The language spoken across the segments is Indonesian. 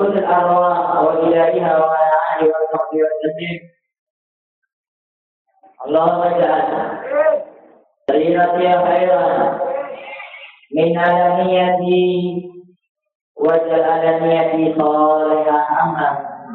نفوس الأرواح وإلهها وعلى آله وصحبه وسلم. اللهم اجعل سريرتي خيرا من علانيتي واجعل علانيتي صالحا عما.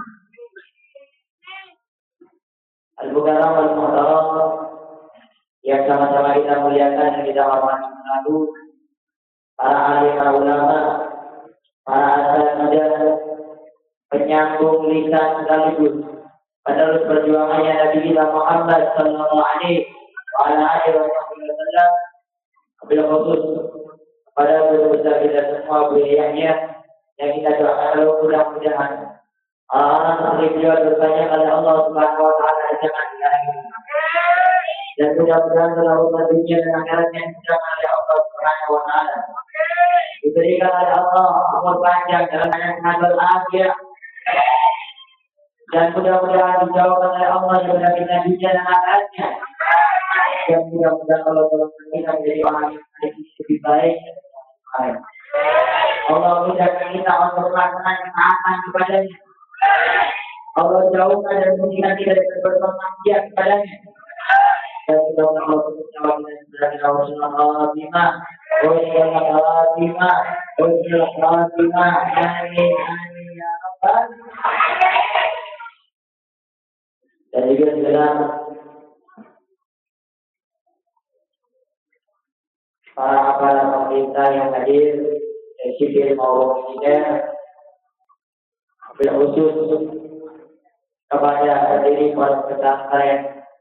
Al-Bukhara wal-Muhtaram yang sama-sama kita muliakan dan kita hormati selalu, para alim ulama, para asatidz, penyambung lisan sekaligus penerus perjuangannya Nabi kita Muhammad sallallahu alaihi wasallam, wabil khusus kepada guru besar kita semua, beliaunya yang kita doakan mudah-mudahan orang seperti beliau bertanya kepada Allah Subhanahu wa taala jangan dihalangi. Dan mudah-mudahan selalu dunia dan akhiratnya dijaga oleh Allah Subhanahu wa taala. Diberikan oleh Allah umur panjang dalam keadaan walafiat. Dan mudah-mudahan dijauhkan oleh Allah dari dunia dan akhiratnya. Dan mudah-mudahan Allah kita menjadi orang yang lebih baik. Allah mudahkan kita untuk melaksanakan ketaatan kepadanya. Allah jauhkan dan menjauhkan kita dari berbuat maksiat kepadanya. Dan kita Allah menjawab dari Rasulullah bima, amin ya rabbal. Dan juga dalam para kepala pemerintah yang hadir, sipil maupun militer, khusus kepada pendiri pondok pesantren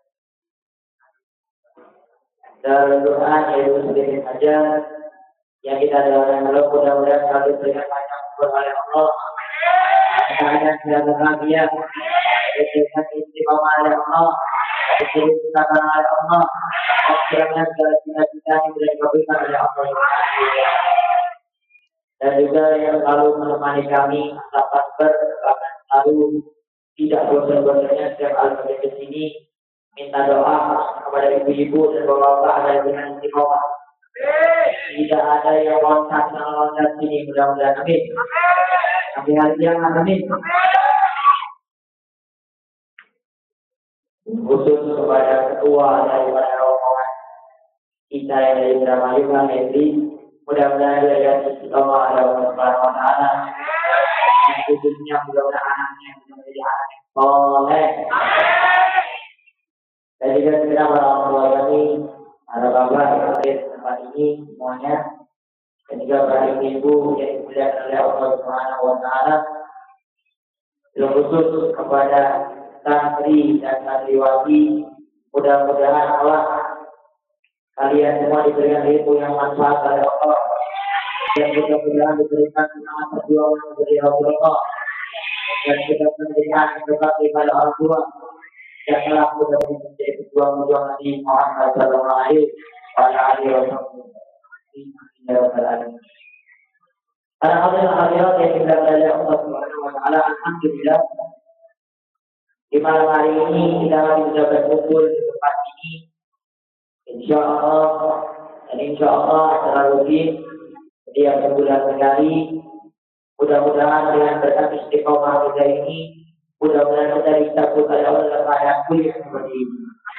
Darul Quran yaitu sedikit saja yang kita doakan dulu, mudah-mudahan selalu berikan banyak umur oleh Allah, dan tidak bahagia, diberikan istiqomah oleh Allah, diberikan kesabaran oleh Allah, kiranya segala cita-cita yang sudah dikabulkan oleh Allah. Dan juga yang selalu menemani kami dapat bahkan selalu tidak bosan-bosannya setiap kali ke sini minta doa kepada ibu-ibu dan bapak-bapak agar dengan istiqomah. Tidak ada yang loncat sini, mudah-mudahan amin. Sampai hari kiamat amin. Khusus kepada ketua daripada rombongan kita yang dari Indramayu Kang Hendri, mudah-mudahan dia akan istiqomah oleh Allah Subhanahu wa taala. Khususnya mudah-mudahan anaknya menjadi anak yang soleh. Dan juga kita para orang tua kami, para bapak yang hadir di tempat ini semuanya, dan juga para ibu yang dimuliakan oleh Allah Subhanahu wa taala. Khusus kepada santri dan santriwati, mudah-mudahan Allah kalian semua diberikan ilmu yang manfaat oleh Allah, dan mudah-mudahan diberikan semangat perjuangan dari Rasulullah, dan kita memberikan berkat kepada orang tua yang telah menjadi pejuang-pejuang Nabi Muhammad sallallahu alaihi wasallam. Para hadirin yang dimuliakan oleh Allah Subhanahu wa taala, alhamdulillah di malam hari ini kita bisa berkumpul di tempat ini, insyaallah secara rutin setiap sebulan sekali. Mudah-mudahan dengan berkat istiqomah kita ini, mudah-mudahan kita disambut oleh Allah keadaan kuliah seperti ini.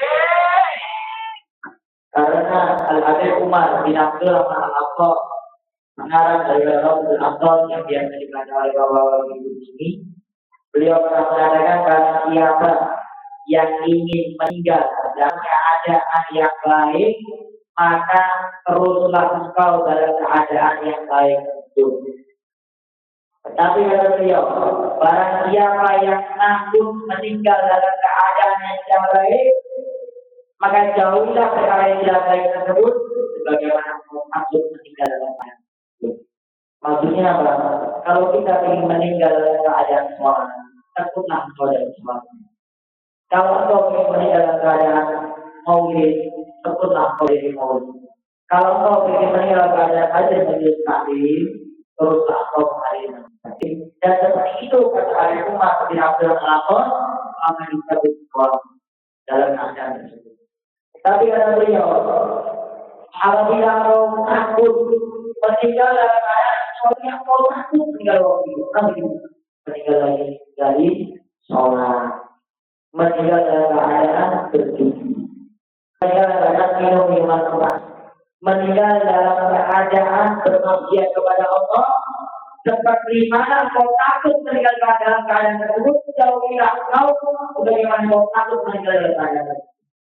Karena Al-Habib Umar bin Abdul Rahman Al-Aqsa, pengarang dari Rasul Abdul yang biasa dibaca oleh bapak-bapak ibu ini, beliau pernah mengatakan karena siapa yang ingin meninggal dalam keadaan yang baik, maka teruslah engkau dalam keadaan yang baik itu. Tetapi kata beliau, barang siapa yang nanggung meninggal dalam keadaan yang tidak baik, maka jauhilah perkara yang tidak baik tersebut, sebagaimana maksud meninggal dalam keadaan itu. Maksudnya apa? Kalau kita ingin meninggal dalam keadaan sholat, takutlah engkau dari sholat. Kalau engkau ingin meninggal dalam keadaan maulid, takutlah engkau dari maulid. Kalau engkau ingin meninggal dalam keadaan hadir majelis taklim, teruslah engkau menghadiri. Dan seperti itu kata Al Umar bin Abdul Rahman, maka disebut sholat dalam keadaan tersebut. Tapi kata beliau, apabila engkau takut meninggal dalam keadaan sholat, engkau takut meninggal waktu itu. meninggal lagi dari sholat, meninggal dalam keadaan berjudi, meninggal dalam keadaan minum minuman keras, meninggal dalam keadaan bermaksiat kepada Allah. Seperti mana kau takut meninggal dalam keadaan tersebut, jauh tidak kau bagaimana kau takut meninggal dalam keadaan tersebut.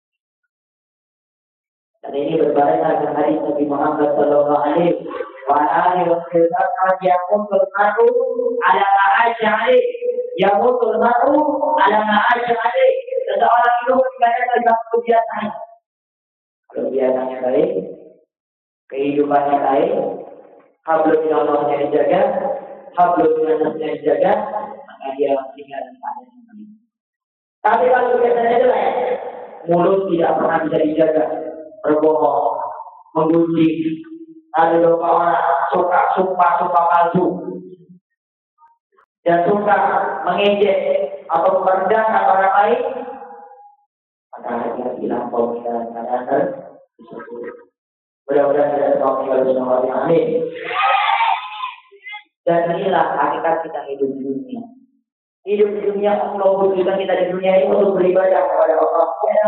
Dan ini berbarengan dengan hadis Nabi Muhammad sallallahu alaihi wasallam, yamutul mar'u ala ma aisha alaihi, yamutul mar'u ala ma aisha alaihi. Seseorang itu meninggalnya dalam kebiasaan. Kebiasaannya baik, kehidupannya baik, hablum minallahnya dijaga, hablum minannasnya dijaga, maka dia tinggal dalam keadaan yang baik. Tapi kalau kebiasaannya jelek, mulut tidak pernah bisa dijaga, berbohong, menggunjing, ada beberapa orang suka sumpah palsu, dan suka mengejek atau merendahkan orang lain, maka dia bilang kau dalam keadaan tersebut. Mudah-mudahan tidak tahu tinggal bersama Allah. Amin. Dan inilah hakikat kita hidup di dunia. Hidup di dunia, Allah butuhkan kita di dunia ini untuk beribadah kepada Allah.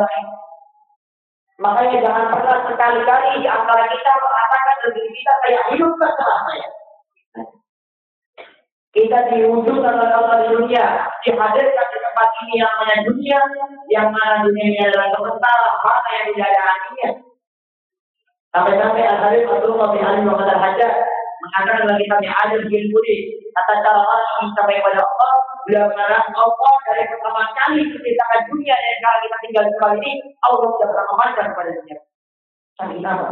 Makanya jangan pernah sekali-kali di antara kita mengatakan diri kita kayak hidup selamanya. Kita diwujudkan oleh Allah di dunia, dihadirkan di tempat ini yang namanya dunia, yang mana dunia ini adalah sementara, mana yang tidak ada artinya. Sampai-sampai Al-Habib Abdullah bin Ali Muhammad Al-Hajjaj mengatakan dalam kitabnya Adil bin Budi, kata cara orang yang sampai kepada Allah, bila benar Allah dari pertama kali menciptakan dunia dan kalau kita tinggal di kali ini, Allah tidak pernah memandang kepada dunia. Tapi kenapa?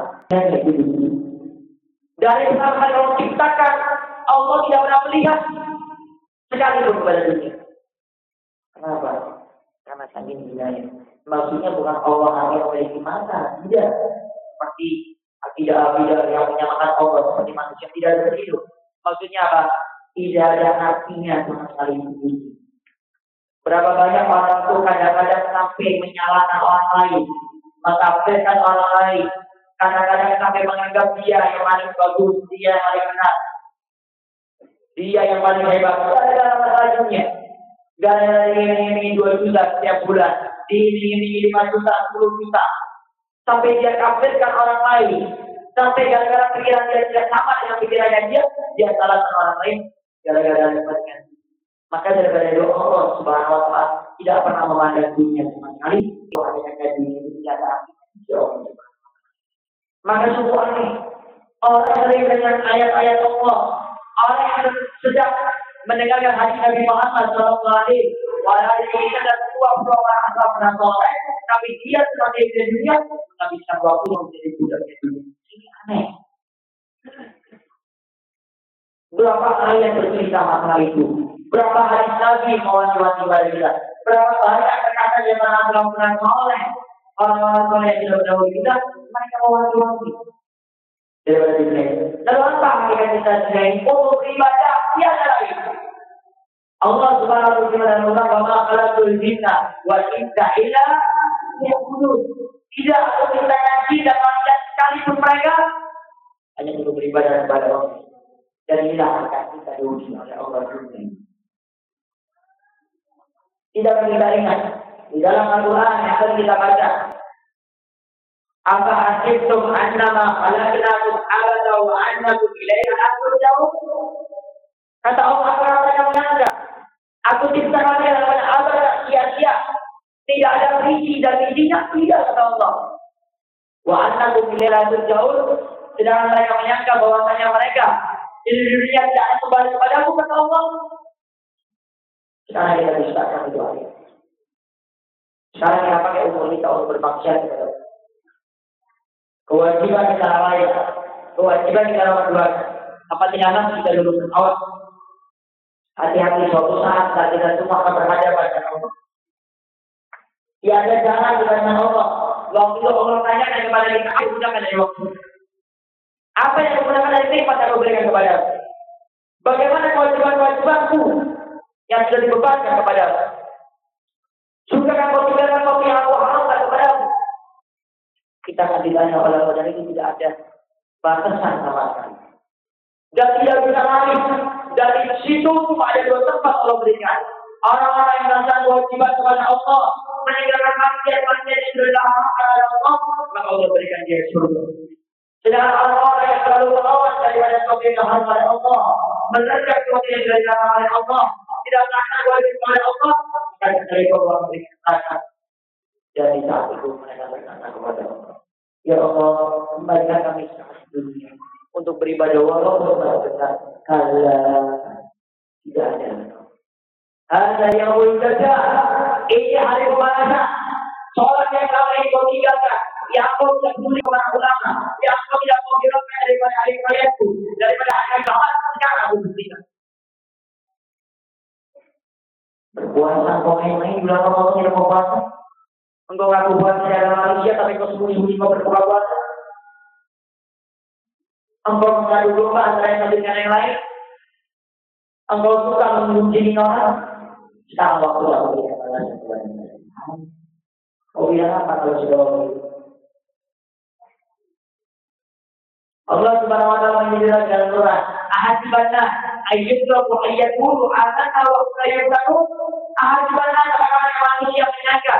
Dari pertama kali Allah ciptakan, Allah tidak pernah melihat sekali pun kepada dunia. Kenapa? Karena saking hidayah. Maksudnya bukan Allah hanya memiliki mata, tidak. Seperti akidah-akidah yang menyamakan Allah seperti manusia tidak ada hidup. Maksudnya apa? Tidak ada artinya sama sekali itu. Berapa banyak orang itu kadang-kadang sampai menyalahkan orang lain, mengkafirkan orang lain, kadang-kadang sampai menganggap dia yang paling bagus, dia yang paling benar, dia yang paling hebat. Gara-gara masalah dunia, gara-gara ini 2 juta setiap bulan, ini 5 juta, 10 juta. Sampai dia kafirkan orang lain, sampai gara-gara pikiran dia tidak sama dengan pikirannya dia salahkan orang lain gara-gara dapatkan. Maka daripada doa Allah Subhanahu wa Ta'ala tidak pernah memandang dunia sama sekali, doanya dunia itu tidak ada artinya. Maka sungguh aneh orang sering dengan ayat-ayat Allah, orang yang sedang mendengarkan hadis Nabi Muhammad sallallahu alaihi wasallam dan dua orang asal penasih, tapi dia sebagai di dunia, tapi bisa waktu menjadi budak di dunia. Ini aneh. Berapa ayat bercerita masalah itu? Berapa hadis Nabi mewanti-wanti kepada kita? Berapa banyak perkataan yang melakukan oleh orang-orang yang tidak berdahulu kita, mereka mewanti-wanti. Lalu apa hakikat kita selain untuk beribadah? Tiada lain. Allah Subhanahu wa Ta'ala berfirman, "Wa khalaqul jinna wal insa illa liya'budun." Tidak aku menciptakan jin dan manusia sekalipun mereka hanya untuk beribadah kepada Allah. Dan inilah hakikat kita diuji oleh Allah Subhanahu. Tidak kita ingat di dalam Al-Quran yang akan kita baca. Apa asibtum annama khalaqnakum abada wa annakum ilaina la turja'un? Kata Allah, apa yang menyangka? Aku ciptakan kalian dalam abad sia-sia, tidak ada visi dan misinya, tidak kata Allah. Wa annakum ilaina la turja'un, sedangkan mereka menyangka bahwasanya mereka di dunia tidak akan kembali kepadaku, kata Allah. Sekarang kita diserahkan itu ayat. Sekarang kita pakai umur kita untuk bermaksiat kepada Allah. Kewajiban kita lain, kewajiban kita nomor 2. Apa tinggalan kita dulu awas. Hati-hati suatu saat kita semua akan berhadapan dengan Allah. Tiada jalan dengan Allah. Waktu itu Allah tanya kepada kita, apa gunakan dari waktu? Apa yang digunakan dari nikmat yang berikan kepada aku? Bagaimana kewajiban-kewajibanku yang sudah dibebankan kepada aku? Sudah kau tinggalkan kopi yang aku haramkan kepada aku? Kita akan ditanya oleh Allah, dan itu tidak ada batasan sama sekali. Dan tidak bisa lari dari situ. Cuma ada 2 tempat Allah berikan. Orang-orang yang melakukan kewajiban kepada Allah, meninggalkan maksiat-maksiat yang sudah dilarang kepada Allah, maka Allah berikan dia surga. Sedangkan orang-orang yang selalu melawan daripada kebenaran kepada Allah, menerjang sesuatu yang dilarang oleh Allah, tidak melakukan kewajiban kepada Allah, maka dari Allah memberikan neraka. Dan di saat itu mereka berkata kepada Allah, ya Allah, kembalikan kami sekarang dunia untuk beribadah walaupun besar. Kalau tidak ada. Ada yang berbeda. Ini hari pembalasan. Sholat yang kami kau tinggalkan, yang kau tidak peduli kepada ulama, yang kau tidak mau hiraukan daripada hari kalianku, daripada hari kalian sekarang aku buktikan. Berpuasa kau main-main bulan Ramadan tidak mau puasa. Engkau ngaku puasa dalam manusia, tapi kau sembunyi-sembunyi kau berpuasa. Engkau mengadu domba antara yang satu dengan yang lain. Engkau suka mengunjungi orang. Sekarang waktu aku berikan balasan kepada mereka. Kau bilang apa kalau sudah waktu? Allah Subhanahu wa taala menjelaskan dalam Quran, "Ahasibanna ayyutraku ayyakulu amanna wa hum la yuftanun." Ahasibanna apakah manusia menyangka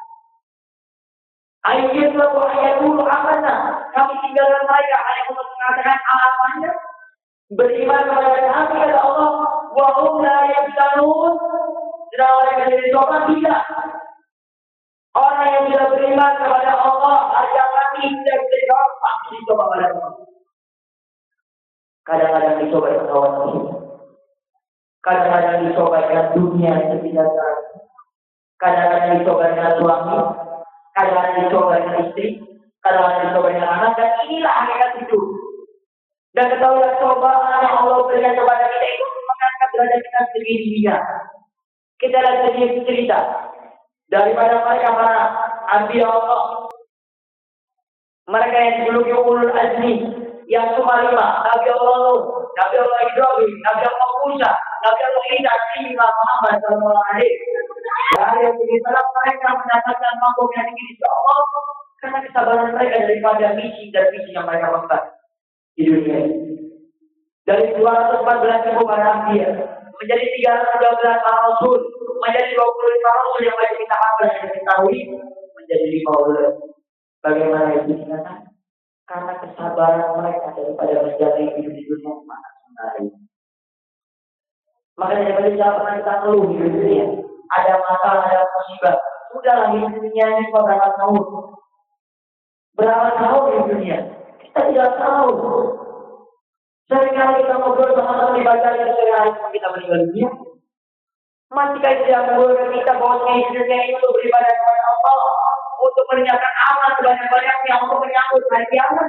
ayyutraku ayyakulu amanna, kami tinggalkan mereka hanya untuk mengatakan amanah, beriman kepada kami kata Allah, wa hum la yuftanun. Tidak mereka dicoba, tidak. Orang yang tidak beriman kepada Allah, harga mati tidak bisa dijawab, pasti dicoba pada Allah. Kadang-kadang dicoba dengan kawan kita. Kadang-kadang dicoba dengan dunia yang tidak tahu. Kadang-kadang dicoba dengan suami. Kadang-kadang dicoba dengan istri. Kadang-kadang dicoba dengan anak. Dan inilah hakikat hidup. Dan ketahuilah cobaan yang Allah berikan kepada kita itu mengangkat derajat kita sendiri-sendirinya. Kita lihat sedikit cerita daripada mereka para anbiya Allah. Mereka yang dijuluki ulul azmi, yang cuma 5, Nabi Allah Nuh, Nabi Allah Ibrahim, Nabi Allah Musa, Nabi Allah Isa, Nabi Muhammad sallallahu alaihi wasallam. Yang disalah mereka mendapatkan makom yang tinggi di Allah karena kesabaran mereka daripada misi dan visi yang mereka lakukan di dunia ini. Dari 214.000 para anbiya menjadi 312 para rasul, menjadi 25 rasul yang wajib kita hafal dan diketahui, menjadi 5 ulul. Bagaimana itu dikatakan? Karena kesabaran mereka daripada menjalani hidup di dunia sangat menarik. Makanya daripada jangan pernah kita keluh di dunia. Ada masalah, ada musibah. Sudahlah hidup dunia ini berapa tahun? Berapa tahun di dunia? Kita tidak tahu. Seringkali kita ngobrol sama teman di baca yang sehari kita meninggal dunia. Masih tidak mengobrol kita bahwa hidup dunia ini untuk beribadah kepada Allah, untuk meninggalkan amal sebanyak-banyaknya untuk menyambut hari kiamat.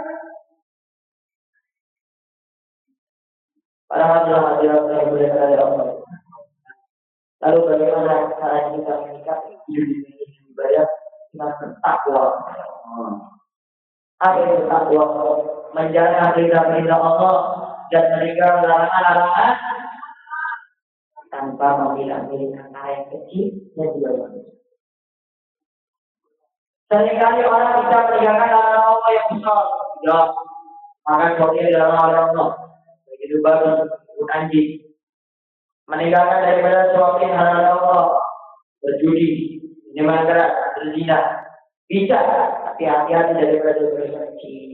Para hadirat yang dimuliakan oleh Allah. Lalu bagaimana cara kita menyikapi hidup dunia ini ibadah dengan bertakwa? Apa itu takwa? Menjaga perintah Allah dan meninggalkan larangan-larangan tanpa memilah-milih antara yang kecil dan juga yang besar. Seringkali orang bisa meninggalkan larangan Allah yang besar. Ya, makan roti adalah larangan Allah. Begitu bagus, ikut anjing. Meninggalkan daripada suatu yang halal Allah, berjudi, minuman keras, berzina. Bisa, tapi hati-hati daripada dosa kecil.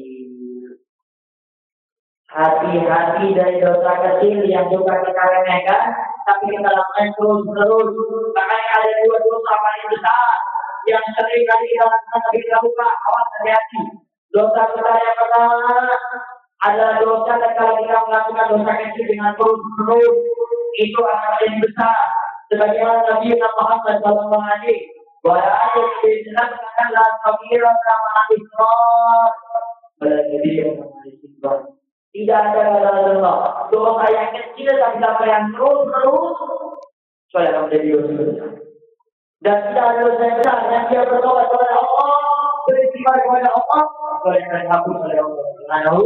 Hati-hati dari dosa kecil yang juga kita remehkan, tapi kita lakukan terus-terus. Makanya ada 2 dosa paling besar yang sering kali kita lakukan tapi kita lupa. Awas, hati-hati. Dosa besar yang pertama adalah dosa ketika kita melakukan dosa kecil dengan terus-terus. Itu akan yang besar. Sebagaimana Nabi Muhammad SAW bahwa yang dijelaskan dalam kabiran sama Islam berarti yang Islam. Tidak ada Allah. Dosa yang kecil tapi dosa yang terus soalnya akan menjadi dosa besar. Dan tidak ada dosa yang besar yang dia bertobat kepada Allah, beristighfar kepada Allah, boleh dihapus oleh Allah. Lalu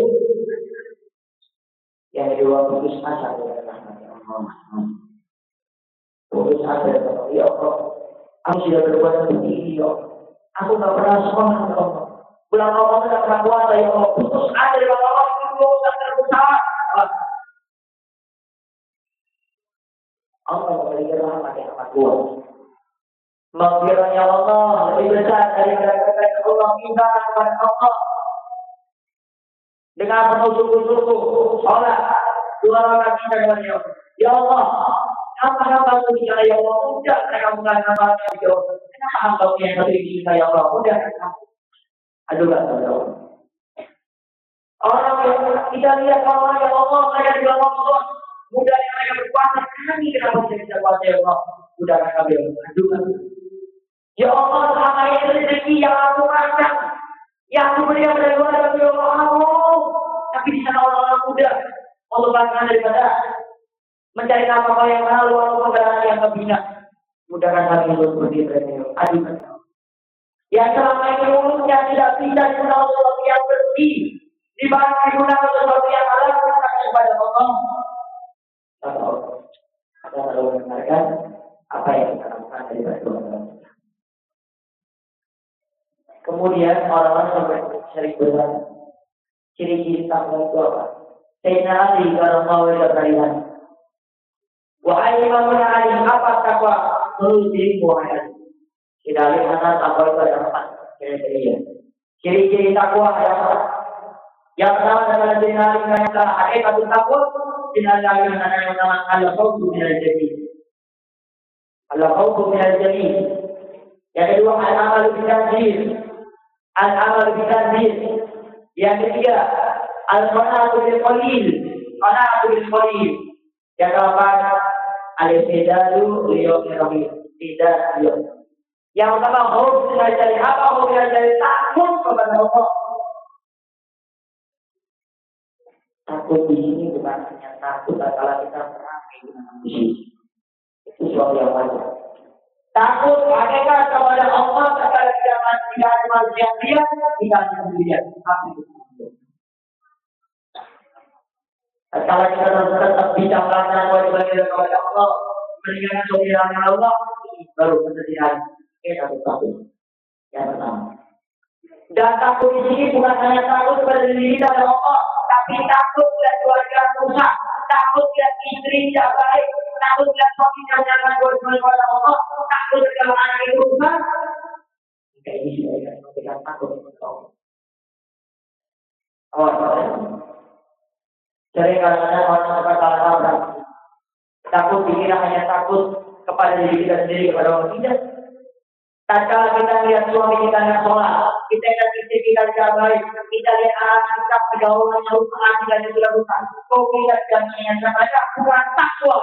yang kedua putus asa dari rahmat Allah. Putus asa dari Allah. Ya Allah, aku sudah berbuat seperti ini, ya Allah. Aku tak pernah semangat, ya Allah. Bulan Ramadan tak pernah puasa, ya Allah. Putus asa dari Allah. Dosa terbesar. Allah memiliki rahmat yang amat luas. Maghfirahnya Allah lebih besar dari kata-kata Allah kita kepada Allah. Dengan penuh sungguh-sungguh, sholat, 2 rakaat kita kepada Allah. Ya Allah, apa hamba bicara ya Allah, mudah mereka mengatakan hamba ya Allah. Kenapa hamba yang lebih cinta ya Allah, mudah mereka. Aduhkan kepada Allah. Orang yang kita lihat Allah ya Allah, mereka juga Allah, mudah mereka berpuasa. Kami kenapa tidak bisa puasa ya Allah, mudah mereka aduhkan. Ya Allah, selama ini rezeki yang aku makan, yang aku berikan dari luar dari Allah, tapi di sana orang muda melupakan daripada mencari apa yang mahal, walaupun barang yang kebina. Mudahkan kami untuk berdiri. Aduh, yang selama ini mulutnya tidak bisa digunakan sesuatu yang bersih, dibanding digunakan sesuatu yang halal, maka kepada Allah. Kita lalu mendengarkan apa yang kita lakukan daripada Allah. Kemudian orang-orang sampai sering berat. Ciri-ciri takwa itu apa? Sayyidina Ali radhiyallahu anhu. Wahai Imam Ali, apa takwa? Menurut dirimu wahai Ali. Tidak ada mana takwa itu ada 4. Ciri-ciri takwa ada 4. Yang pertama adalah Sayyidina Ali kata, hakikatul takwa Sayyidina Ali yang pertama al-khawfu minal jalil. Al-khawfu minal jalil. Yang kedua al-amalu bitanzil. Al-amal bitanzil. Yang ketiga, al-qana'atu bil qalil. Qana'atu bil qalil. Yang keempat, al-istidadu li yawmir rahim. Tidak yawm. Yang pertama, khauf minal jalil. Apa khauf minal jalil? Takut kepada Allah. Takut di sini bukan hanya takut kalau kita beramai dengan manusia. Itu suatu yang wajar. Takut hakikat kepada Allah secara tidak ada manusia yang lihat, tidak ada sendirian. Kalau kita tetap bicara kepada Allah, meninggalkan sopirannya Allah, baru kesedihan. Kita takut. Yang pertama. Dan takut di sini bukan hanya takut kepada diri kita dan Allah, tapi takut dan keluarga rusak, takut dan istri tidak baik, takut dan suami tidak menjalankan kepada Allah, takut kalau anak itu rusak. Jika ini sudah kita takut kepada Allah. Jadi kadang-kadang orang berkata orang takut dikira hanya takut kepada diri kita sendiri kepada Allah. Tidak. Tatkala kita lihat suami kita yang sholat, kita lihat istri kita tidak baik, kita lihat anak kita pergaulannya rusak, kita sudah rusak. Kok kita tidak mengingatkan saja bukan takwa.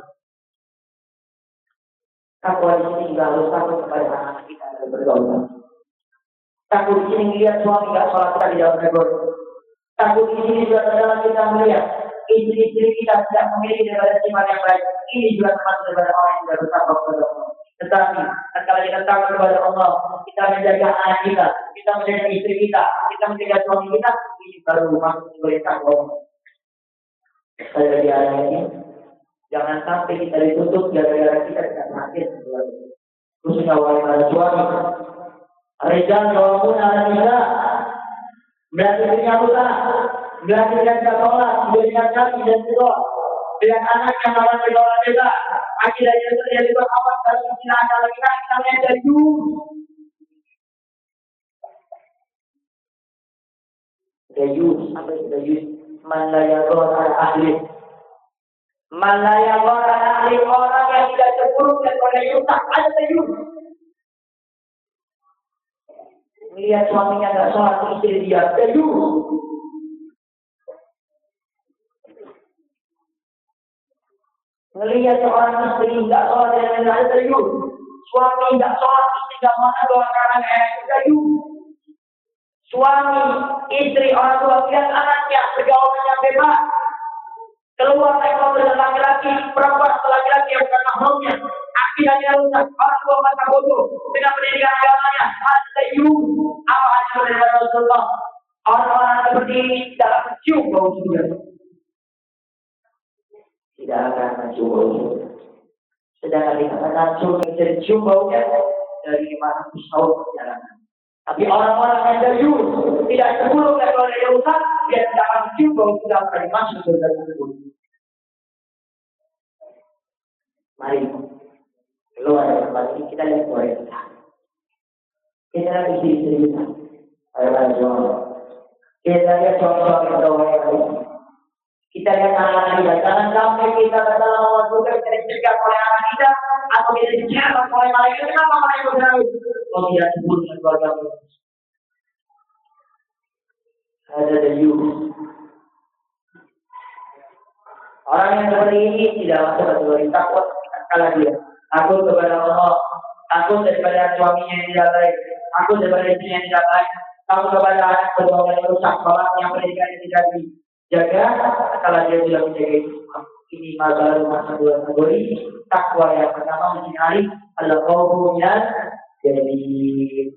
Takwa di sini juga harus takut kepada anak kita dalam bergaulan. Takut di sini lihat suami tidak sholat kita di dalam bergaulan. Takut di sini juga adalah kita melihat istri-istri kita tidak memiliki daripada sifat yang baik. Ini juga termasuk daripada orang yang tidak bertakwa kepada Allah. Tetapi, kalau kita takut kepada Allah, kita menjaga anak kita menjaga istri kita menjaga suami kita, ini baru masuk sebagai takwa. Sekali lagi ayat ini, jangan sampai kita ditutup gara-gara kita tidak perhatian. Khususnya wahai para suami, rijal qawwamuna 'ala nisa. Berarti punya usaha, berarti tidak sholat, dengan kaki dan kedua, dengan anak yang akan berdoa juga, akidahnya terjadi berawat dalam istilah anak kita namanya dayus. Dayus, apa itu dayus? Man la yadhur ala ahli. Man la yadhur ala ahli, orang yang tidak cemburu dan oleh yusak, ada dayus. Melihat suaminya tidak sholat, istri dia dayus. Melihat seorang istri tidak sholat dan tidak dayus. Suami tidak sholat, istri tidak mau doakan anaknya dayus. Suami, istri, orang tua lihat anaknya pergaulannya bebas. Keluar ekor dengan laki-laki, perempuan atau laki-laki yang bukan mahramnya. Akidahnya rusak, orang tua masa bodoh dengan pendidikan agamanya. Dayus. Apa hasil dari Rasulullah? Orang-orang seperti ini tidak mencium bau surga. Tidak akan mencium bau surga. Sedangkan dikatakan surga bisa cium baunya dari 500 tahun perjalanan. Tapi orang-orang yang dayus tidak sebelum dan kalau dia rusak, dia tidak akan mencium bau surga dari masuk surga tersebut. Mari keluar dari tempat ini, kita lihat keluarga kita. Kita lihat istri-istri kita. Ayo jual. Kita lihat suami-suami kita. Kita lihat anak-anak kita. Jangan sampai kita dalam waktu kita dicegah oleh anak kita atau kita dicegah oleh malaikat. Kenapa malaikat berlalu? Kalau tidak sebut dengan keluarga kita. Ada deyu. Orang yang seperti ini tidak masuk kategori takut kalah dia. Takut kepada Allah, takut daripada suaminya yang tidak baik, takut daripada istrinya yang tidak baik, takut kepada anak berdoa yang rusak, bapaknya pendidikannya tidak dijaga. Kalau dia sudah menjaga itu, ini baru masuk dua kategori. Takwa yang pertama mencari al-khawfu minal jahil.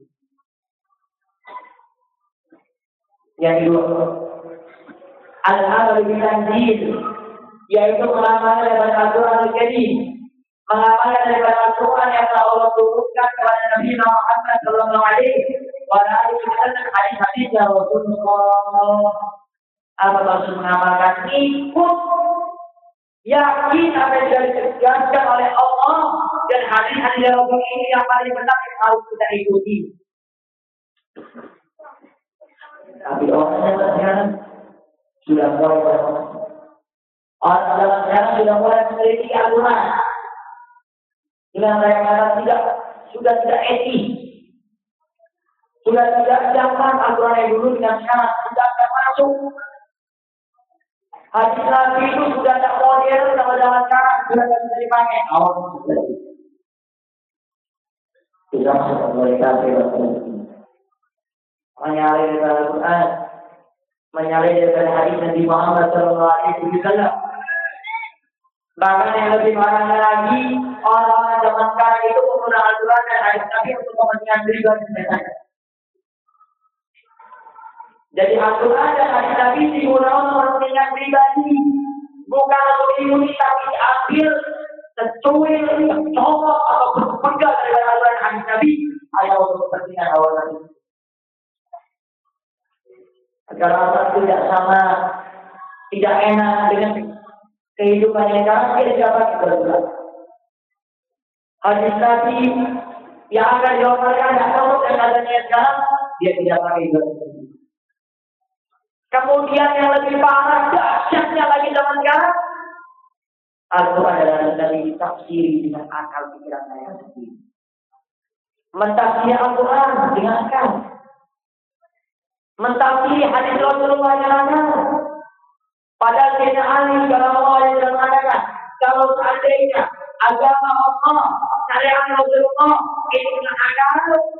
Yang kedua, al-amal bil-tanzil, yaitu mengamalkan daripada Al-Quran Al-Karim, mengamalkan daripada Al-Quran yang telah Allah turunkan kepada Nabi Muhammad sallallahu alaihi wasallam, hadis-hadis yang Rasulullah. Apa maksud mengamalkan? Ikut, yakin apa yang sudah ditegaskan oleh Allah dan hadis-hadis Rasul ini yang paling benar yang harus kita ikuti. Tapi orang sekarang sudah mulai orang dalam sekarang sudah mulai memiliki Al-Quran. Dengan mereka sudah tidak etis, sudah tidak zaman Al-Quran yang dulu dengan sekarang sudah tidak masuk. Hadis Nabi itu sudah tidak modern sama zaman sekarang, sudah tidak bisa dipakai. Awal tidak masuk mereka menyalih dari Al-Quran, menyalih dari hadis Nabi Muhammad sallallahu alaihi wasallam. Bahkan yang lebih parahnya lagi, orang-orang zaman sekarang itu menggunakan Al-Quran dan hadis Nabi untuk kepentingan pribadi mereka. Jadi Al-Quran dan hadis Nabi digunakan untuk kepentingan pribadi, bukan untuk diikuti, tapi diambil, tercuil, tercobok atau berpegang dari Al-Quran dan hadis Nabi hanya untuk kepentingan awal Nabi. Agar apa tidak sama, tidak enak dengan kehidupan yang sekarang, dia dapat berbuat. Hadis Nabi yang akan diwakilkan tidak tahu dengan adanya sekarang, dia tidak pakai berbuat. Kemudian yang lebih parah, dahsyatnya lagi zaman sekarang, Al-Quran adalah dari tafsir dengan akal pikiran saya sendiri. Mentafsir Al-Quran dengan akal. Mentafsir hadis Rasulullah yang ada. Padahal Sayyidina Ali sallallahu alaihi wasallam mengatakan, kalau seandainya agama Allah, syariat Rasulullah itu dengan akal,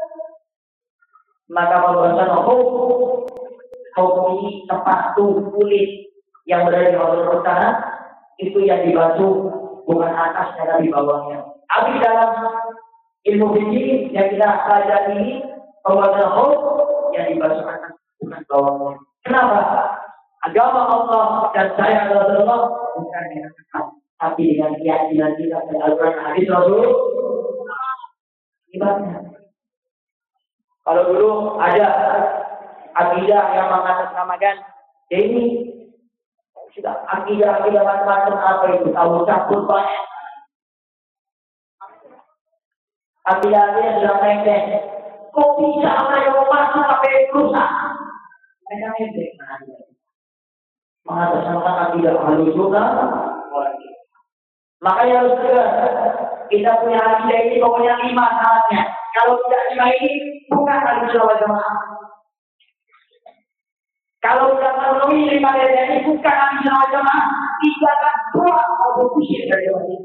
maka pembahasan hukum ini tepat kulit yang berada di bawah utara itu yang dibasuh bukan atasnya tapi bawahnya. Tapi dalam ilmu fikih yang kita pelajari ini pembahasan hukum yang dibasuh atas bukan bawahnya. Kenapa? Agama Allah dan saya Rasulullah bukan dengan akal, tapi dengan keyakinan kita dan Al-Quran hadis Rasulullah. Ibaratnya, kalau dulu ada akidah yang mengatasnamakan ini sudah akidah macam-macam apa itu tahu campur banyak. Akidah sudah pendek. Kok bisa ada yang masuk sampai rusak? Mereka pendek. Mengatasnamakan akidah Ahlus Sunnah. Makanya harus kita punya akidah ini pokoknya 5 syaratnya. Kalau tidak 5 ini bukan Ahlus Sunnah wal Jamaah. Kalau tidak memenuhi 5 ini bukan Ahlus Sunnah wal Jamaah. Tidak akan keluar atau kusir dari wajib.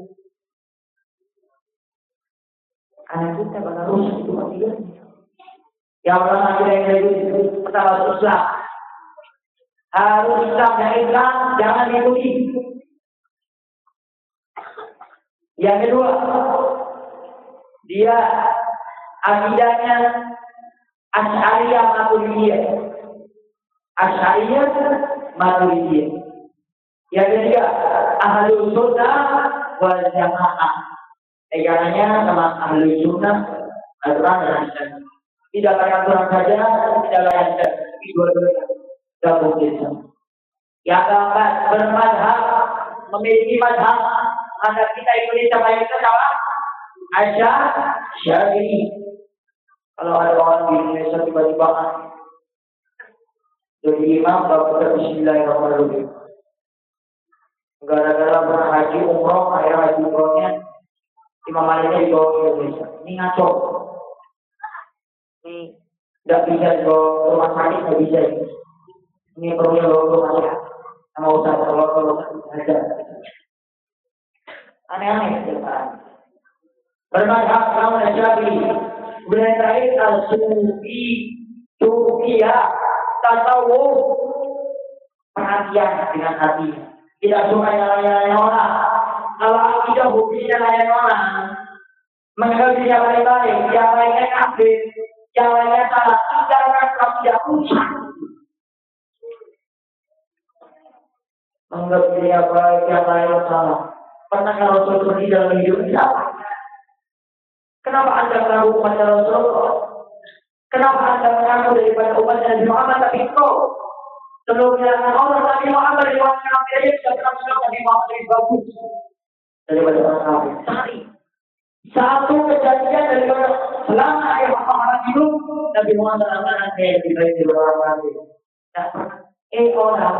Anak kita bakal rusak itu akidahnya. Yang pertama akidah yang itu pertama Islam. Harus Islam dan Islam jangan diikuti. Yang kedua, dia akidahnya Asy'ariyah Maturidiyah. Asy'ariyah Maturidiyah. Yang ketiga, Ahlus Sunnah wal Jamaah. Egalanya sama Ahlus Sunnah, Al-Quran dan Hadis. Tidak pakai Al-Quran saja, tidak pakai Hadis. Dua-duanya gabung kita. Yang keempat, bermadhab, memiliki madhab maka kita Indonesia mayoritas apa? Syafi'i. Kalau ada orang di Indonesia tiba-tiba jadi imam, bapak Bismillahirrahmanirrahim. Gara-gara pernah haji umroh, akhir haji umrohnya Imam Maliknya dibawa ke Indonesia. Ini ngaco. Ini tidak bisa dibawa ke rumah sakit, tidak bisa. Ini perlu dibawa ke rumah sakit. Sama usah kalau ada. Aneh-aneh cerita. Bermadhab Imam Syafi'i. Kemudian terakhir al-sufi, sufiya, tasawuf, perhatian dengan hati. Tidak suka yang orang. Kalau akidah hobinya layan orang, menganggap dia baik-baik, yang lainnya kafir, yang lainnya salah, tinggalkan tidak usah. Menganggap dia baik, yang lainnya salah. Pernah kalau Rasul pergi dalam hidup siapa? Kenapa Anda mengaku kepada Rasulullah? Kenapa Anda mengaku daripada umat Nabi Muhammad tapi kau? Sebelumnya orang Nabi Muhammad diwakilkan kafir aja sudah pernah mengaku Nabi Muhammad lebih bagus daripada orang kafir. Cari satu kejadian daripada selama ayah Muhammad hidup Nabi Muhammad akan lebih baik dari orang kafir. Orang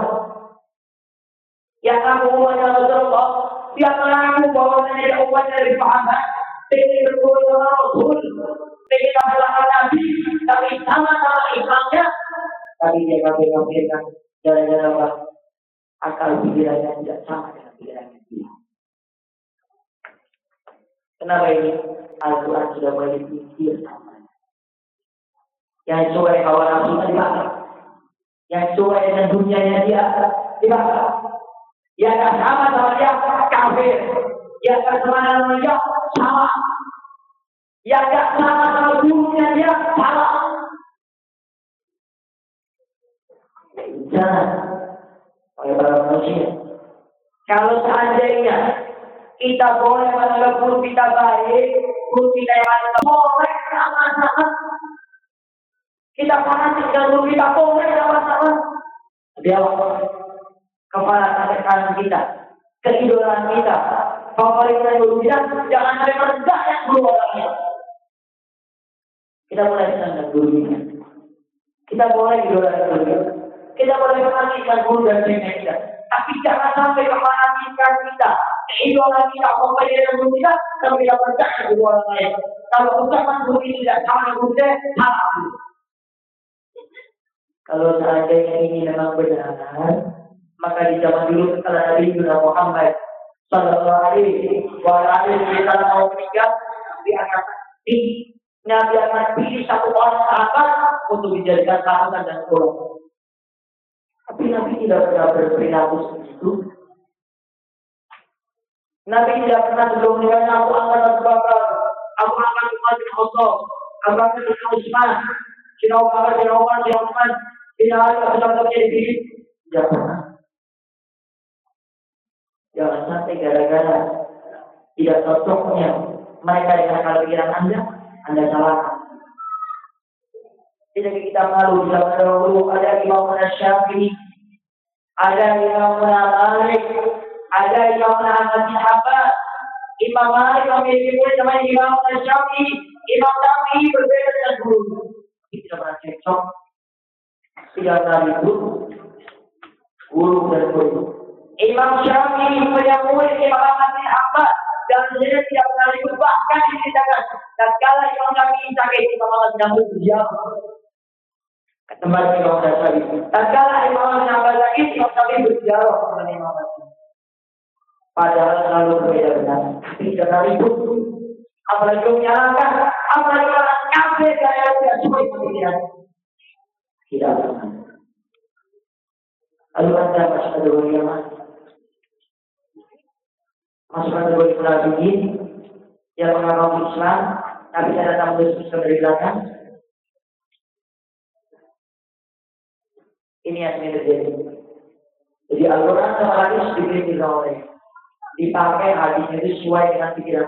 yang aku umat Rasulullah, dia mengaku bahwa menjadi umat dari Muhammad, ingin berkumpul dengan Rasul, ingin melakukan Nabi, tapi sama-sama Islamnya, tapi dia kafir-kafirkan gara-gara akal pikirannya tidak sama dengan pikirannya dia. Kenapa ini? Al-Quran sudah mulai dipikir sama. Yang sesuai hawa nafsunya dibakar, yang sesuai dengan dunianya dia dibakar. Yang tak sama dia kafir, yang tak sama dia sama, yang tak sama gurunya dia salah. Jangan, oleh para manusia. Kalau seandainya kita boleh menganggap guru kita baik, guru kita yang ada boleh sama-sama. Kita fanatik dengan guru kita boleh sama-sama. Dia kepala kanan kita, keidolaan kita, favoritnya guru kita, jangan sampai merendah yang guru orangnya. Kita boleh senang dengan guru kita, kita boleh idolakan guru kita boleh menantikan guru dan senior kita, tapi jangan sampai kepanikan kita, keidolaan kita, favoritnya guru kita, tapi tidak merendah yang guru orang lain. Kalau ucapan guru ini tidak sama dengan guru saya, salah. Kalau seandainya ini memang benar, maka di zaman dulu setelah Nabi Muhammad Sallallahu Alaihi Wasallam mau meninggal, Nabi akan pilih satu orang sahabat untuk dijadikan sahabat dan guru. Tapi Nabi tidak pernah berperilaku seperti itu. Nabi tidak pernah sebelum meninggal aku akan berbakar, aku akan Umar bin Khattab, aku akan bin Utsman, bin Umar, bin Utsman, bin Ali, aku jadi tidak pernah. Jangan sampai gara-gara tidak cocoknya mereka dengan akal pikiran Anda salahkan. Tidak kita malu di zaman dahulu ada Imam Syafi'i, ada Imam Malik, ada Imam Ahmad bin Hanbal. Imam Malik memiliki murid namanya Imam Syafi'i, Imam Syafi'i berbeda dengan guru. Tidak pernah cocok. Tidak pernah guru dan guru. Imam Syafi'i punya murid Imam Ahmad bin Hanbal dan dia tidak pernah ikut bahkan diceritakan. Dan kala Imam Syafi'i sakit, Imam Ahmad bin Hanbal berjauh ke tempat Imam Syafi'i. Dan kala Imam Ahmad bin Hanbal sakit, Imam Syafi'i berjauh ke Imam Syafi'i. Padahal selalu berbeda benar. Tidak pernah ikut. Apalagi menyalahkan, apalagi orang kafir gaya tidak sesuai dengan tidak pernah. Lalu Anda masuk ke dunia masuk kategori munafikin yang mengaku Islam tapi tidak datang Islam dari belakang. Ini yang terjadi. Jadi Al-Quran sama hadis diberi oleh dipakai hadisnya itu sesuai dengan pikiran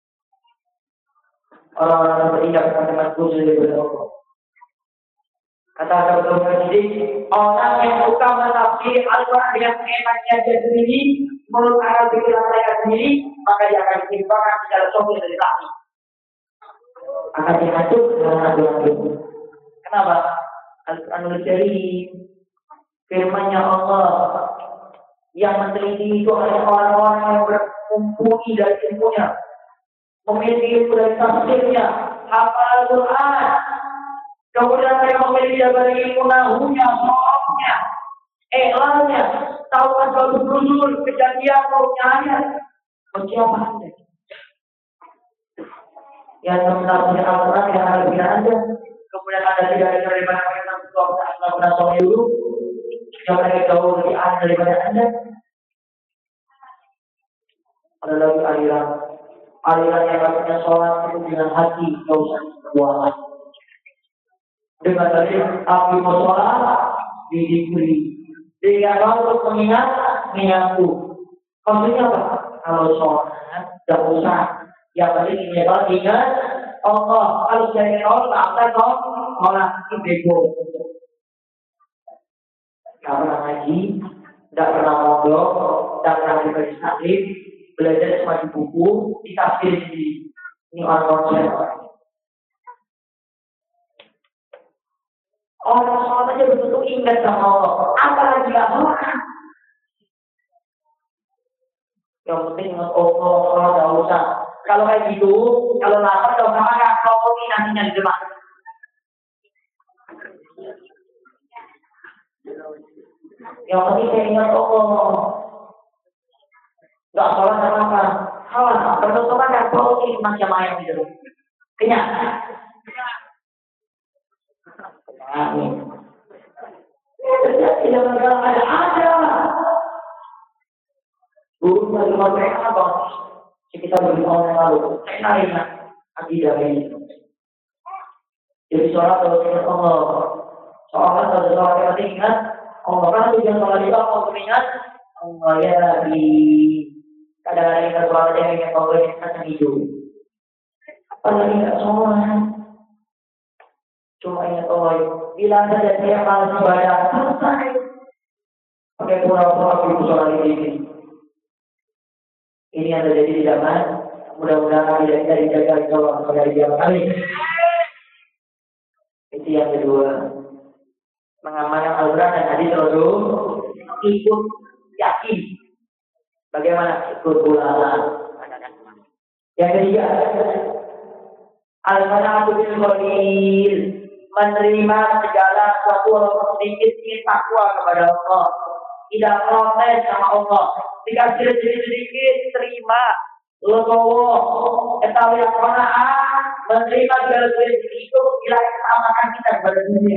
orang-orang beriman teman-teman khusus dari berdoa. Kata Dr. Fajri, orang yang suka menafsir Al-Quran dengan enaknya dia sendiri, menurut akal pikiran mereka sendiri, maka dia akan ditimpakan secara sopir dari takdir. Akan dihancur dengan adu-adu. Kenapa? Al-Quranul Karim, firman-Nya Allah, yang meneliti itu adalah orang-orang yang bermumpuni dari ilmunya, memiliki ilmu dari tafsirnya, hafal Al-Quran, kemudian mereka memiliki dari ilmu nahunya, soalnya, iklannya, tahu asal usul kejadian maunya ayat, persiapannya. Yang menafsir Al-Quran yang ada di Anda, kemudian ada tidak daripada mereka untuk melakukan soal dulu, yang mereka jauh lebih ahli daripada Anda. Ada lagi aliran yang katanya sholat itu dengan hati, tidak usah berbuat. Dengan tadi api sholat didikri. Dengan waktu mengingatku. Maksudnya apa? Kalau sholat tidak usah. Yang penting ingat Allah. Kalau saya Allah, Allah itu bego. Tidak pernah ngaji, tidak pernah ngobrol, tidak pernah diberi taklim, belajar cuma di buku, ditafsir sendiri. Ini orang-orang orang sholat aja betul-betul ingat sama Allah. Apalagi gak sholat. Yang penting ingat Allah, sholat gak usah. Kalau kayak gitu, kalau lapar gak usah makan, kalau ini nantinya di depan. Yang penting saya ingat Allah. Gak sholat gak apa-apa. Sholat, kalau sholat gak kalau ini macam ayam gitu. Kenyang. Amin. Tidak ada. Guru dari mereka apa? Sekitar 5 tahun yang lalu. Saya ingat akidah ini. Jadi sholat harus ingat Allah. Sholat yang penting ingat Allah. Kan tujuan sholat itu apa? Untuk ingat Allah ya di kadang-kadang kita sholat yang ingat Allah yang kita hidup. Apalagi ingat sholat. Cuma ingat Allah. Bila saja saya malas ibadah, selesai. Pakai pura-pura ibu sholat ini. Ini yang terjadi di zaman. Mudah-mudahan tidak bisa dijaga insya Allah pada jam kali. Itu yang kedua. Mengamalkan Al-Quran dan hadis Rasul. Ikut yakin. Bagaimana ikut ulama. Yang ketiga. Al-Qanaatu bil Qalil. Menerima segala sesuatu walaupun sedikit ini takwa kepada Allah. Tidak protes sama Allah. Dikasih sedikit terima. Legowo. Etawi yang kona'ah. Menerima segala sedikit itu bila ketamakan kita kepada dunia.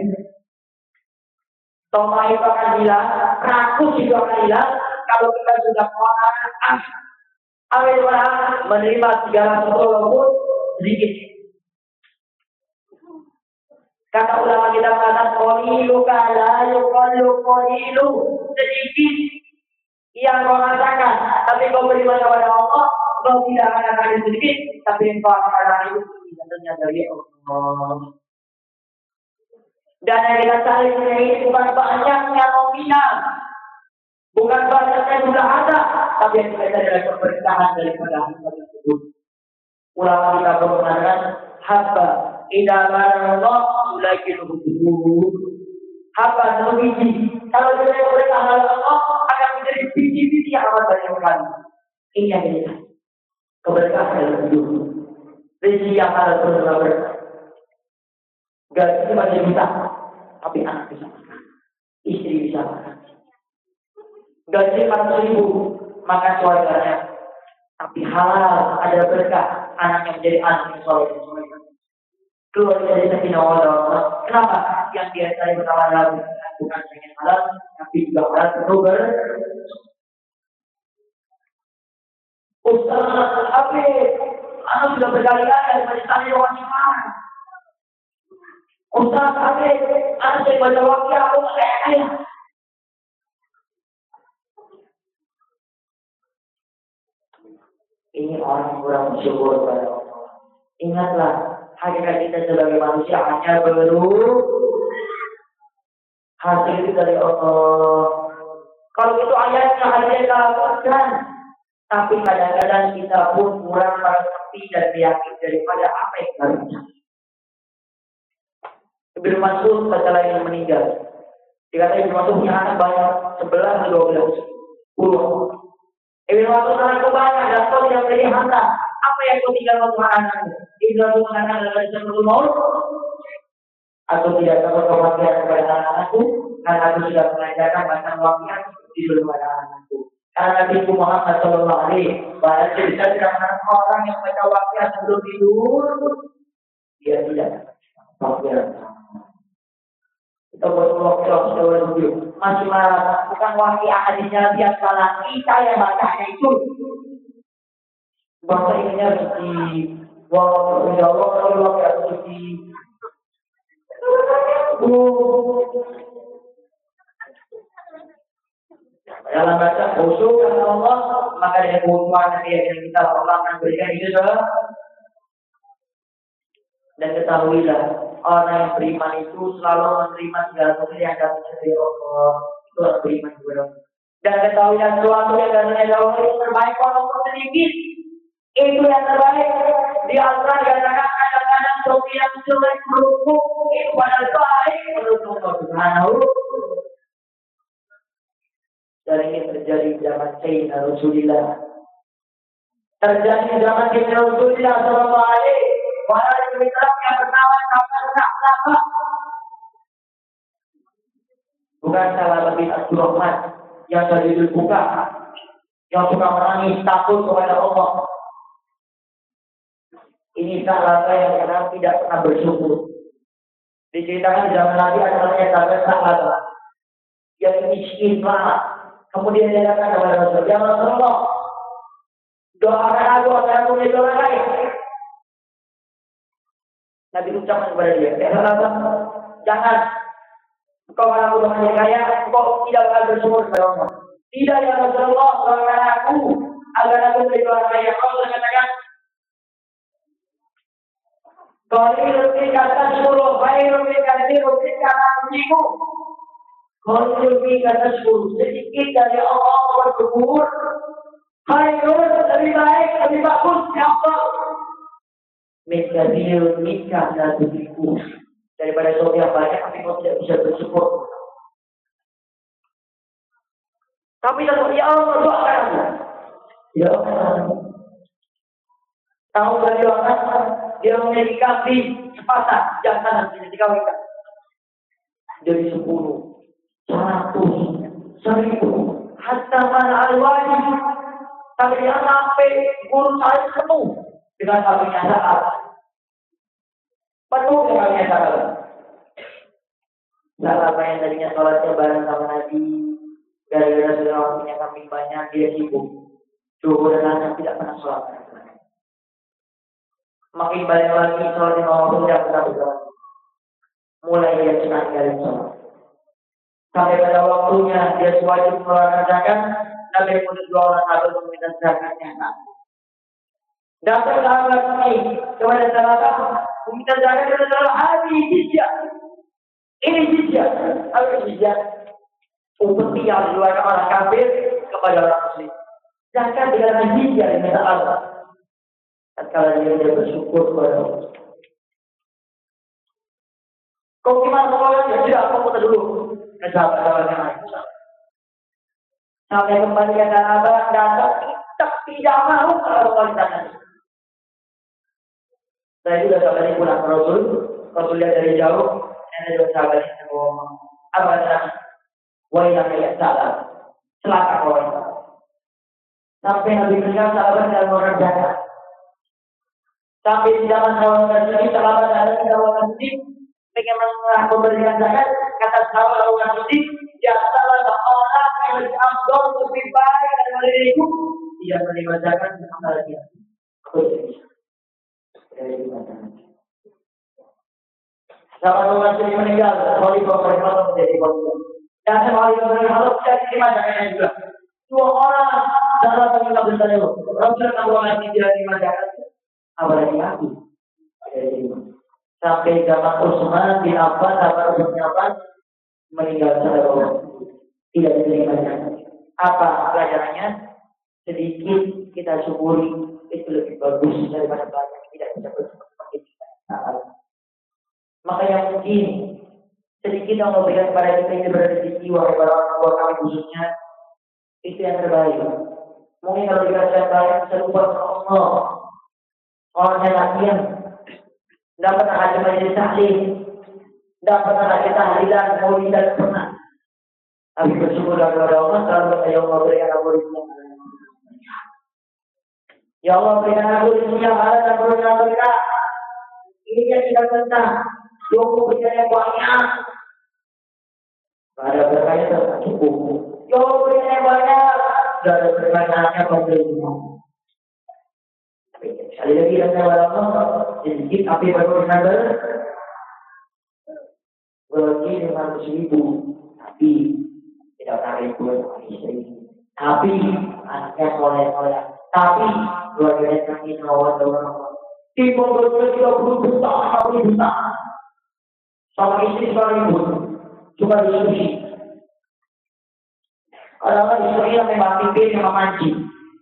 Toma itu akan hilang. Rakus itu akan hilang. Kalau kita sudah kona'ah. Awalnya menerima segala sesuatu walaupun sedikit. Kata ulama kita mengatakan qalilu kala yuqallu sedikit yang kau rasakan, tapi kau beriman kepada Allah, kau tidak akan ada sedikit, tapi engkau akan ada itu tentunya dari Allah. Dan yang kita cari ini bukan banyaknya nominal, bukan banyaknya jumlah harta, tapi yang kita cari adalah keberkahan daripada harta tersebut. Ulama kita mengatakan haba idaman Allah lagi lubuh. Haba biji. Kalau kita berkah Allah akan menjadi biji-biji yang amat banyak sekali. Ini yang kita keberkahan dalam hidup. Rezeki yang ada terus berkah. Gaji masih bisa, tapi anak bisa makan, istri bisa makan. Gaji 400.000 makan keluarganya, tapi halal ada berkah. Anaknya menjadi anak yang soleh. Keluar dari sakinah Allah. Kenapa? Yang biasa pertama lalu bukan hanya halal, tapi juga halal berubah. Ustaz, anak sudah berkali-kali menjadi orang iman. Ustaz, anak saya baca waktu aku ayah. Ini orang yang kurang bersyukur kepada Allah. Ingatlah, hakikat kita sebagai manusia hanya Hasil itu dari Allah. Kalau itu ayatnya hanya lakukan, tapi kadang-kadang kita pun kurang mengerti dan yakin daripada apa yang harusnya. Ibnu Mas'ud setelah yang meninggal, dikatakan Ibnu Mas'ud punya anak banyak, 11 atau 12, 10. Ibnu Mas'ud anakku banyak dan kau tidak memiliki harta. Apa yang kau tinggalkan untuk anakmu? Ibnu Mas'ud mengatakan adalah sebelum maut. Aku tidak dapat kewakilan kepada anak-anakku, karena aku sudah mengajarkan bahasa wakilan tidur kepada anak-anakku. Karena Nabi Muhammad Shallallahu Alaihi Wasallam bisa dikatakan orang yang baca wakilan sebelum tidur, dia tidak wakilan. Kita buat wakilan sebelum tidur. Masih marah, bukan wakilan hadisnya dia salah. Kita yang bacanya itu. Bahasa ininya seperti wakilan Allah, kalau wakilan seperti dalam baca khusyuk karena Allah, maka dengan kehusuan yang kita Allah akan berikan itu adalah. Dan ketahuilah orang yang beriman itu selalu menerima segala sesuatu yang datang dari Allah. Itu orang beriman kepada Allah. Dan ketahuilah sesuatu yang datang dari Allah itu terbaik orang sedikit. Itu yang terbaik. Di Al-Quran dikatakan kadang-kadang sesuatu yang jelek berhukum itu padahal baik menurut Allah Subhanahu. Dan ini terjadi zaman Sayyidina Rasulullah. Terjadi zaman Sayyidina Rasulullah Sallallahu Alaihi Wasallam yang bernama Sa'labah. Bukan Sa'labah bin Abdurrahman yang dari buka, yang suka menangis takut kepada Allah. Ini Sa'labah yang kadang tidak pernah bersyukur. Diceritakan di zaman Nabi ada namanya Sa'labah yang miskin banget. Kemudian dia datang kepada Rasul, ya Rasulullah, doakan aku agar aku menjadi orang lain. Nabi ucapkan kepada dia, ya Rasulullah, jangan engkau akan aku dengan yang kaya, engkau tidak akan bersyukur kepada Allah. Tidak ya Rasulullah, doakan aku agar aku menjadi orang kaya. Kau katakan, kau ini lebih kata sepuluh, baik lebih kata aku. Kalau lebih kata 10 sedikit dari Allah bersyukur, khairun lebih baik, lebih bagus ya Allah. Mikadil dan bersyukur daripada sesuatu yang banyak tapi kau tidak bisa bersyukur. Tapi kalau ya Allah doakan aku, ya Allah. Tahu dari orang dia memiliki kambing sepasang jantan tidak dikawinkan dari 10. 100, 1000, hatta mana al-wajib sampai dia sampai guru saya penuh dengan kambingnya saat penuh dengan kambingnya saat. Salah yang tadinya sholatnya bareng sama Nabi, gara-gara sudah punya kambing banyak dia sibuk. Zuhur dan asar tidak pernah sholat. Makin banyak lagi sholatnya mau tidak pernah berjalan. Mulai dia senang dari sholat. Sampai pada waktunya dia wajib mengeluarkan zakat, Nabi pun dua orang sahabat meminta zakatnya. Datang sahabat ini kepada sahabat meminta zakat itu adalah hadis jizyah. Ini jizyah, apa jizyah? Upeti yang dikeluarkan orang kafir kepada orang muslim. Zakat dengan jizyah yang minta Allah. Tatkala dia bersyukur kepada Allah. Kau gimana mengeluarkan? Tidak, aku putar dulu. Sahabat-sahabat yang lain. Sampai kembali ke sahabat datang tidak mau kalau kualitasnya. Saya juga sahabat ini pulang ke Rasul. Rasul lihat dari jauh. Saya juga sahabat ini ngomong apa adalah wailah kayak salah. Celaka kau ini. Sampai Nabi meninggal sahabat dalam orang jaga. Sampai di zaman sahabat ini sahabat ada di dalam masjid. Pengen memberikan zakat, kata sahabat Abu Bakar Siddiq, ya salah orang yang lebih afdal lebih baik daripada diriku, tidak menerima zakat bersama dia. Aku tidak bisa. Sahabat Abu Bakar Siddiq meninggal, Khalifah Umar menjadi khalifah. Dan Khalifah Umar tidak terima zakatnya juga. Dua orang dalam pengikut besar itu, Rasul Abu Bakar Siddiq tidak terima zakat, apalagi aku tidak terima. Sampai zaman Utsman bin Affan, sahabat Utsman bin Affan meninggal secara tidak diterimanya. Apa pelajarannya? Sedikit kita syukuri itu lebih bagus daripada banyak tidak bisa bersyukur seperti kita. Makanya mungkin sedikit yang memberikan kepada kita ini berada di jiwa kepada orang kami khususnya itu yang terbaik. Mungkin kalau dikasih yang baik bisa lupa Allah. Orangnya latihan, tidak pernah haji majelis taklim, tidak pernah haji tahlilan, mau tidak pernah. Tapi bersyukur kepada Allah kalau ya Allah berikan aku rezeki. Ya Allah berikan aku rezeki yang halal dan berikan berkah. Ini yang kita minta. Ya Allah berikan yang banyak. Ada berkahnya tak cukup. Ya Allah berikan yang banyak. Tidak ada berkahnya pemberinya. Sekali lagi dan kepada Allah sedikit api berkah berarti 500.000 tapi tidak tarik buat istri. Tapi anaknya soleh-soleh. Tapi keluarganya sakit rawat orang. Tiba tiba 30 juta, 40 juta. Sama istri seorang ibu cuma diskusi. Kadang-kadang istri yang memang pimpin yang memancing.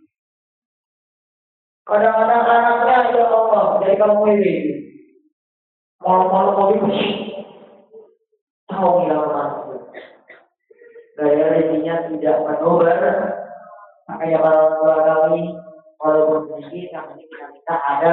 Kadang-kadang anaknya ya Allah dari kamu ini malam-malam mau bersih. Tahu hilang masuk. Gaya rezekinya tidak menobar. Makanya para tua kami walaupun sedikit kami kita ada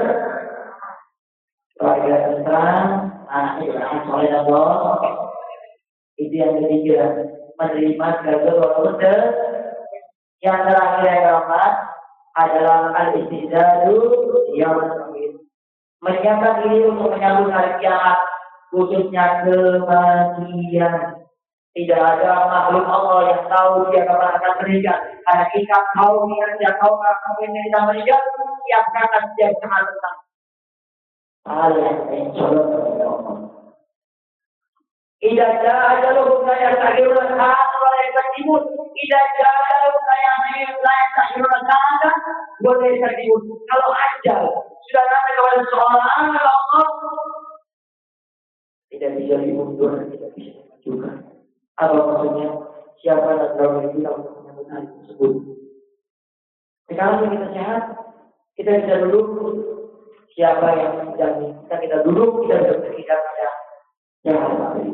keluarga tentang anaknya beranak soleh dan Allah. Itu yang ketiga menerima gagal walaupun yang terakhir yang keempat adalah al-istidadu yang menyiapkan diri untuk menyambut hari kiamat. Khususnya kematian. Tidak ada makhluk Allah yang tahu dia kapan akan meninggal. Karena kita tahu dia tahu kapan kita meninggal. Siapkan dan siap kenal tentang hal yang insyaallah Allah. Tidak ada loh yang takhirul khair yang tertibut. Tidak ada loh yang takhirul khair boleh tertibut. Kalau ajal sudah datang kepada seorang Allah tidak bisa diundur, tidak bisa dimajukan. Apa maksudnya? Siapa yang telah kita untuk menyambut hal tersebut? Sekarang kita sehat, kita bisa duduk. Siapa yang menjamin kita duduk, kita bisa berpikir pada yang lain.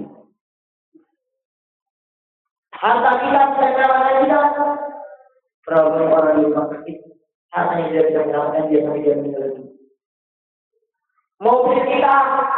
Harta kita, keselamatan kita. Problem orang di rumah sakit, hartanya tidak bisa menyelamatkan dia sampai dia meninggal lagi. Mobil kita,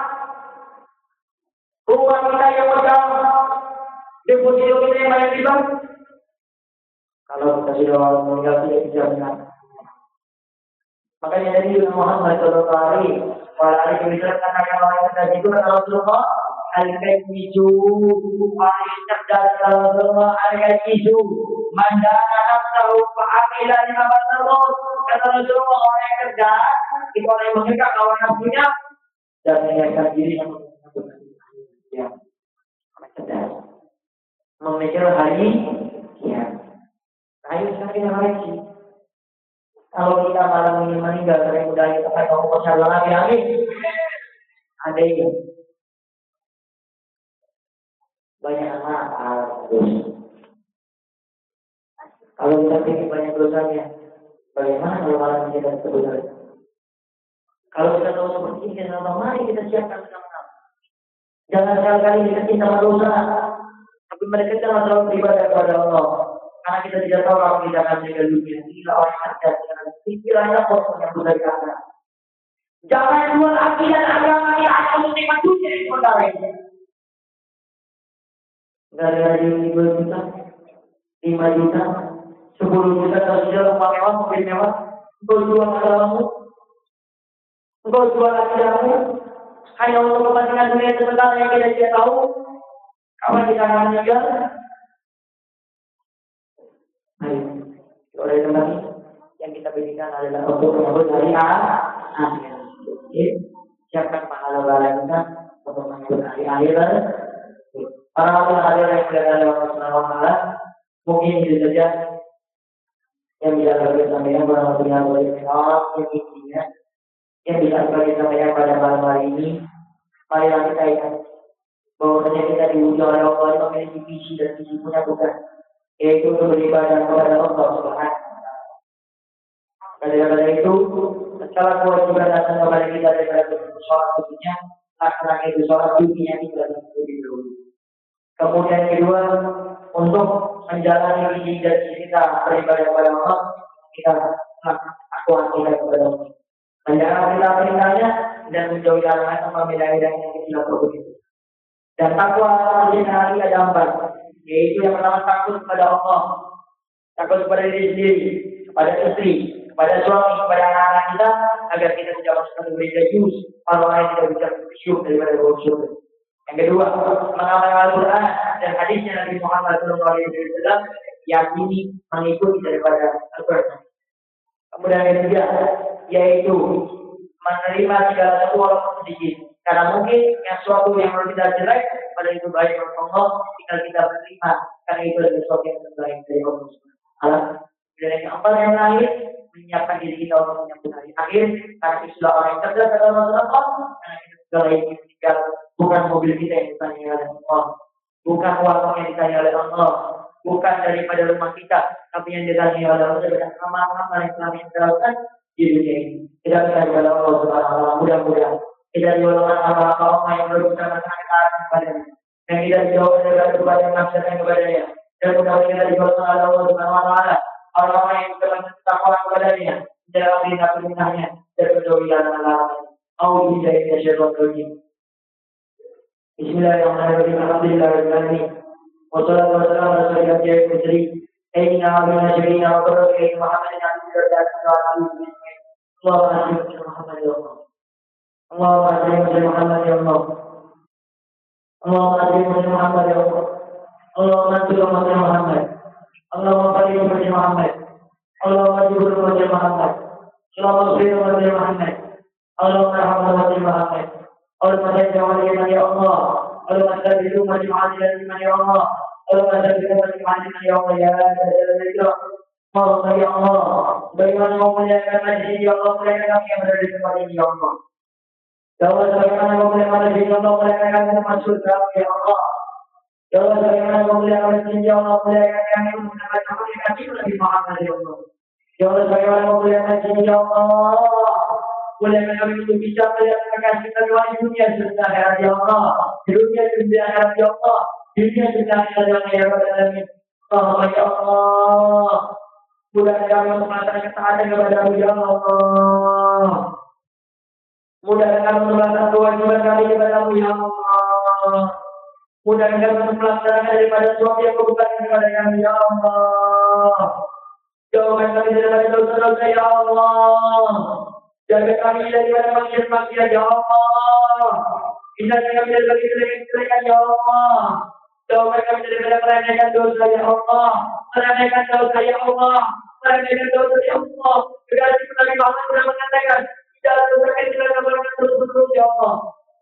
rumah kita yang pegang, deposito kita yang banyak di bank. Kalau kita sudah meninggal tidak bisa menyelamatkan. Makanya dari Muhammad SAW, kalau ada kebijakan katakan orang yang cerdas itu kata Rasulullah, al-kajizu, orang yang cerdas kata Rasulullah, al-kajizu, mandana nafsahu fa'amila lima terus. Kata Rasulullah orang yang cerdas, itu orang yang mengikat lawan nafsunya dan menyiapkan diri yang ya, cerdas. Memikir hari, ya. Ayo sekarang kita lagi. Kalau kita malam ini meninggal dari budaya tempat kamu masalah lagi amin. Ada itu banyak amal terus. Kalau kita pikir banyak dosanya, bagaimana kalau malam kita terbunuh? Kalau kita tahu seperti ini, kenapa mari kita siapkan bersama-sama. Jangan sekali-kali kita cinta dosa, tapi mereka jangan terlalu beribadah kepada Allah. Karena kita tidak tahu kalau kita akan meninggal dunia. Inilah orang yang cerdas dengan pikirannya kosong yang sudah dikatakan. Jangan jual akidah agama yang ada untuk nikmat dunia di saudara ini. Dari 2 juta, 5 juta, 10 juta kalau sudah rumah mewah, mobil mewah, engkau jual agamamu, engkau jual akidahmu, hanya untuk kepentingan dunia sebentar yang kita tidak tahu. Kapan kita akan meninggal? Oleh karena yang kita berikan adalah untuk menyambut hari akhirat. Siapkan pahala kita untuk menyambut hari akhirat. Para hadir yang berada di Allah Subhanahu wa taala, mungkin itu saja yang bisa kita sampaikan pada malam hari ini. Yang intinya yang bisa kita sampaikan pada malam hari ini, marilah kita ingat bahwasanya kita diuji oleh Allah yang memiliki visi dan misi punya tugas, yaitu untuk beribadah kepada Allah Subhanahu. Karena itu, setelah kewajiban datang kepada kita daripada sholat dunia, laksanakan itu sholat dunia kita lebih dulu. Kemudian kedua, untuk menjalani visi dan misi kita beribadah kepada Allah, kita akuan kita kepada Allah. Menjalankan perintahnya dan menjauhi larangan membela-bela yang kecil atau begitu. Dan takwa terdiri dari ada 4, yaitu yang pertama takut kepada Allah, takut kepada diri sendiri, kepada istri, kepada suami, kepada anak-anak kita, agar kita tidak masuk ke religius, kalau lain tidak bisa bersyukur daripada bersyukur. Yang kedua, mengamalkan Al-Quran dan hadisnya Nabi Muhammad SAW, yakini mengikuti daripada Al-Quran. Kemudian yang ketiga, yaitu menerima segala sesuatu walaupun sedikit. Karena mungkin yang suatu yang menurut kita jelek, pada itu baik oleh Allah, tinggal kita menerima. Karena itu adalah sesuatu yang terbaik dari Allah SWT. Dan yang keempat yang terakhir, menyiapkan diri kita untuk menyambut hari akhir. Karena itulah orang yang cerdas adalah Rasulullah. Karena itu segala yang meninggal, bukan mobil kita yang ditanya oleh Allah, bukan uang yang ditanya oleh Allah, bukan daripada rumah kita, tapi yang ditanya oleh Allah adalah amal-amal yang telah kita lakukan di dunia ini. Tidak bisa kepada Allah SWT. Mudah-mudahan tidak diwalakan apa-apa yang berusaha masyarakat kepadanya, yang tidak dijauhkan dari kepada yang masyarakat kepadanya, dan mudah-mudahan kita diwalakan oleh Allah SWT. Orang-orang yang telah takwa kepadanya dalam perintah-perintahnya dan menjauhi larangan-larangannya. A'udzubillahi minasyaitonir rajim. Bismillahirrahmanirrahim. Alhamdulillahirabbil wassalatu wassalamu ala rasulil mursalin sayyidina wa nabiyyina wa rasulina Muhammadin abdihi wa rasulihi. Allahumma salli ala Muhammad ya Allah. Allahumma salli ala Muhammad ya Allah. Allahumma salli ala Muhammad ya Allah. Allahumma salli ala Muhammad. Allahumma salli ala Muhammad. Allahumma salli ala Muhammad. Allahumma salli ala Muhammad. Allahumma rahmatullahi Muhammad. Allahumma salli ala ya Allah. Allahumma salli ala Muhammad ya Allah. Allahumma salli ala Muhammad ya Allah ya Allah. Allahumma ya Allah. Bagaimana mau memuliakan majlis ya Allah, muliakan kami yang berada di tempat ini ya Allah. Ya Allah, bagaimana mau memuliakan majlis ya Allah, muliakan kami yang masuk kami ya Allah. Ya Allah, bagaimana mau memuliakan majlis ya Allah, muliakan kami yang mendapatkan komunikasi Nabi Muhammad ya Allah. Ya Allah, bagaimana mau memuliakan majlis ya Allah, muliakan kami untuk bisa melihat kekasih Tuhan di dunia serta akhirat ya Allah. Di dunia serta akhirat ya Allah. Di dunia serta akhirat ya Allah. Allahumma ya Allah. Mudah kami untuk melaksanakan ketaatan kepada-Mu ya Allah. Mudah kami untuk melaksanakan kewajiban kami kepada-Mu ya Allah. Mudah kami untuk melaksanakan daripada suatu yang bukan kepada kami ya Allah. Jauhkan kami daripada dosa-dosa ya Allah. Jaga kami daripada maksiat-maksiat ya Allah. Hindarkan kami daripada kejelekan ya Allah. Jauhkan kami daripada meremehkan dosa ya Allah. Meremehkan dosa ya Allah. Meremehkan dosa ya Allah. Berarti Nabi Muhammad sudah mengatakan, tidak ada dosa kecil yang melakukan dosa ya Allah.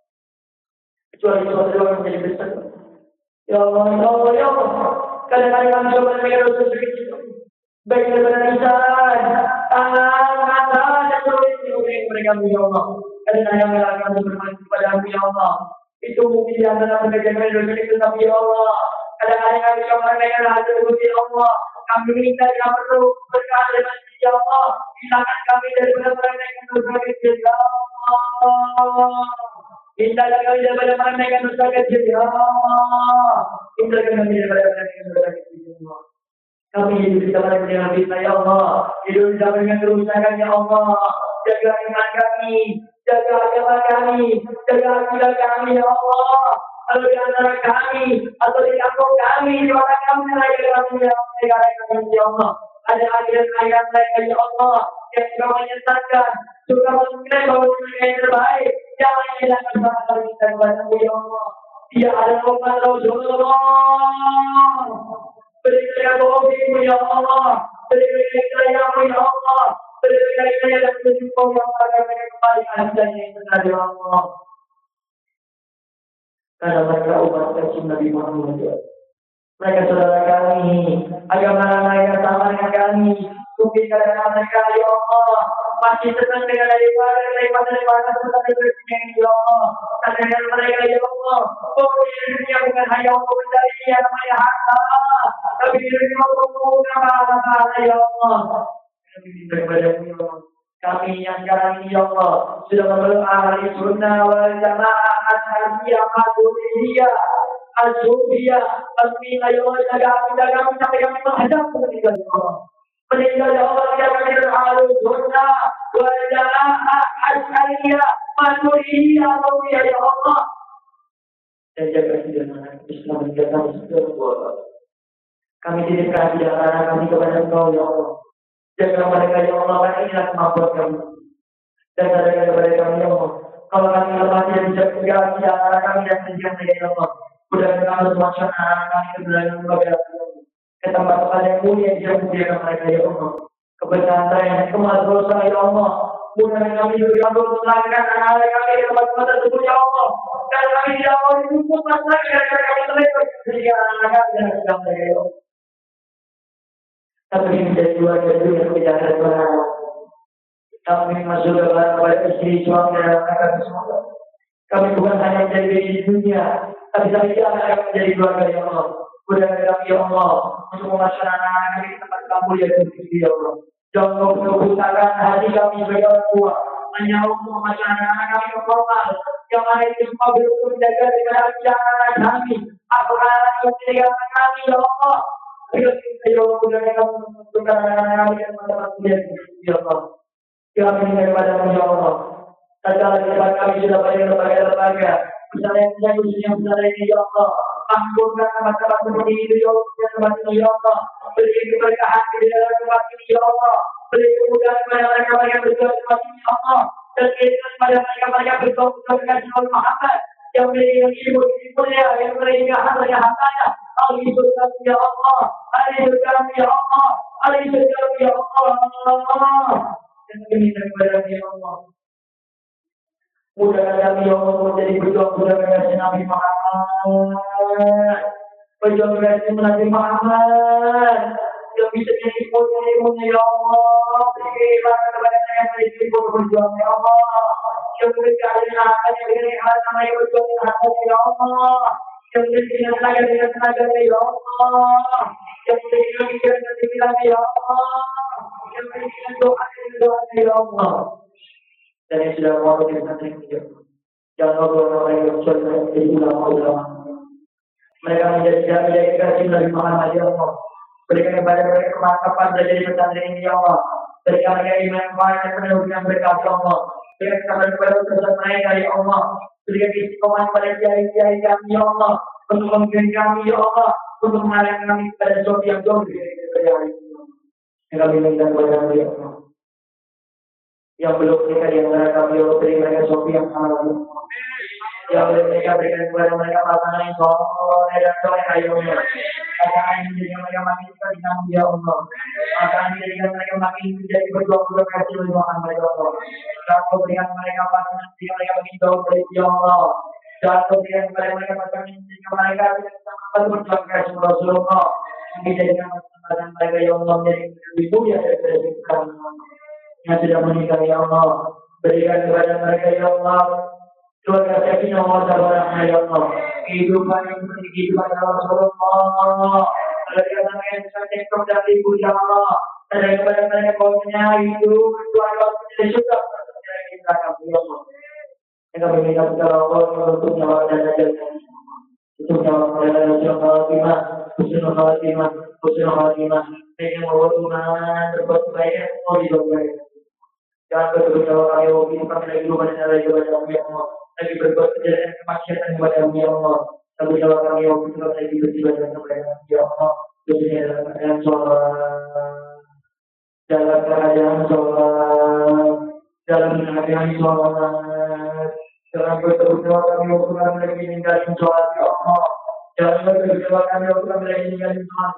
Kecuali dosa yang menjadi besar. Ya Allah, ya Allah, ya Allah. Kadang-kadang kami coba meremehkan dosa sedikit. Baik daripada lisan, tangan, mata, dan seluruh mereka ya Allah. Kadang-kadang kami bermain kepada-Mu ya Allah. Itu mungkin di antara mereka dosa itu, tapi ya Allah. Kadang-kadang kami coba meremehkan hati ya Allah. Kami minta yang perlu berkah dengan ya Allah. Hilangkan kami daripada meremehkan dosa kecil ya Allah. Hindarkan kami daripada meremehkan dosa kecil ya Allah. Hindarkan kami daripada meremehkan dosa kecil ya Allah. Kami hidup di zaman yang fitnah ya Allah. Hidup di zaman yang kerusakan ya Allah. Jaga iman kami, jaga agama kami, jaga akidah kami ya Allah. Kalau di antara kami atau di kampung kami, di mana kami ya Allah. Ada ayat-ayat mereka ya Allah yang juga menyesatkan, juga mengklaim bahwa mereka yang terbaik. Jangan hilangkan bahasa kita kepada-Mu ya Allah. Dia ada Muhammad Rasulullah. Berikan bohong ya Allah. Berikan yang ya Allah. Berikan yang menunjukkan yang agar mereka kembali ke yang benar ya Allah. Karena mereka umat kecil Nabi Muhammad. Mereka saudara kami, agama mereka sama dengan kami. Buktikan mereka ya Allah. masih senang dengan daripada ya Allah. Karena mereka ya Allah, oh di dunia bukan hanya untuk mencari yang namanya harta, tapi di dunia untuk menggunakan ya Allah. Kami yang sekarang ini ya Allah sudah memeluk ahli sunnah wal jamaah ashabiyah maturidiyah azubiyah asmina ya Allah jaga kami sampai kami menghadap meninggal ya Allah. Meninggal ya Allah tidak kami ahli sunnah wal jamaah ashabiyah maturidiyah azubiyah ya Allah. Dan jaga kebenaran Islam dan kami seluruh kami titipkan di antara kami kepada Engkau ya Allah. Jaga mereka ya Allah, karena inilah kemampuan kami. Dan jaga kepada kami ya Allah. Kalau kami lemah tidak bisa bergerak di antara kami dan sendirian saja ya Allah. Mudah-mudahan Allah SWT kami kebenaran kepada ke tempat-tempat yang mulia yang muliakan mereka ya Allah. Kebenaran kemas dosa ya Allah. Mudah-mudahan kami juga untuk melanggar anak-anak kami ke tempat-tempat tersebut ya Allah. Dan kami tidak mau ditutup lagi dan kami terlepas sehingga anak-anak kami dan sedang mereka ya Allah. Tapi menjadi keluarga itu yang tidak ada Tuhan. Kami masuk kepada istri suami dan anak-anak semua. Kami bukan hanya menjadi di dunia, tapi kami juga akan menjadi keluarga yang Allah. Mudah-mudahan kami ya Allah untuk memasukkan anak-anak kami ke tempat kamu yang tinggi ya Allah. Jangan membutakan hati kami sebagai orang tua. Hanya untuk memasukkan anak-anak kami ke formal. Yang mana itu semua belum menjaga dengan anak-anak kami. Apakah anak yang menjaga anak kami ya Allah? Ayo kita mudah-mudahan kamu menentukan anak-anak yang mendapat ya Allah. Kami daripada ya Allah. Tatkala depan kami sudah banyak lembaga-lembaga. Misalnya yang khususnya misalnya ini ya Allah. Ampunkan tempat-tempat seperti itu ya Allah. Tempat ini ya Allah. Beri keberkahan di dalam tempat ini ya Allah. Beri kemudahan kepada mereka yang berjuang tempat ini ya Allah. Dan berikan kepada mereka berjuang dengan Nabi Muhammad. Yang memiliki ibu-ibunya, yang memiliki harta-hartanya. Alhamdulillah ya Allah. Alhamdulillah ya Allah. Alhamdulillah ya Allah. Dan kami kepada ya Allah. Mudah kami ya Allah menjadi berjuang dengan Nabi Muhammad. Berjuang dengan Nabi Muhammad. Yang bisa jadi ilmunya ya Allah. Berikan kepada saya menjadi berjuang ya Allah. Yang berikan akan yang berikan harta yang berjuang ya Allah. Yang berikan tenaga ya Allah. Yang berikan pikiran ya Allah. Yang berikan doa ya Allah. Dan yang sudah mau dikatakan ya Allah. Jangan orang yang sudah menjadi ulama-ulama. Mereka menjadi kasih dari Muhammad ya Allah. Berikan kepada mereka kemantapan dari pesantren ini ya Allah. Berikan mereka iman yang penuh dengan berkah ya Allah. Berikan kepada utusan mereka ya Allah. Berikan istiqomah kepada kiai-kiai kami ya Allah. Untuk memimpin kami ya Allah. Untuk mengarahkan kami kepada sesuatu yang jauh dari hari ini. Yang kami minta kepada kami ya Allah. Yang belum menikah di antara kami ya Allah. Beri mereka sesuatu yang halal ya Allah. Yang boleh mereka berikan kepada mereka pasangan yang soleh dan soleh ayahnya. Pasangan yang menjadikan mereka makin suka dengan ya Allah. Pasangan yang menjadikan mereka makin menjadi berjuang-juang kasih oleh Muhammad ya Allah. Jangan berikan mereka pasangan sehingga mereka makin jauh dari ya Allah. Jangan berikan kepada mereka pasangan sehingga mereka tidak berjuang kasih Rasulullah. Menjadikan pasangan mereka ya Allah menjadi ibu ya dari yang sudah menikah ya Allah. Berikan kepada mereka ya Allah. Keluarga sakinah mawaddah warahmah ya Allah. Kehidupan yang seperti kehidupan Rasulullah. Berikan yang cantik kepada ibu ya Allah. Dan kepada mereka kaumnya itu keluarga menjadi syurga dari kita ya Allah. Kita meminta kepada Allah untuk nyawa dan ajal kami. Untuk nyawa dan ajal khawatimah, husnul khawatimah. Dengan mewaktunan berbuat baik mau didoakan. Jangan berdoa kami waktu kami lagi lupa dan lagi kepada kami ya Allah. Lagi berbuat kejahatan kemaksiatan kepada kami ya Allah. Tapi jawab kami waktu itu lagi beribadah kepada kami ya Allah. Dunia dalam keadaan sholat, dalam keadaan sholat, dalam keadaan sholat. Jangan berdoa kami waktu kami lagi meninggalkan sholat ya Allah. Jangan berdoa kami waktu kami lagi meninggalkan sholat.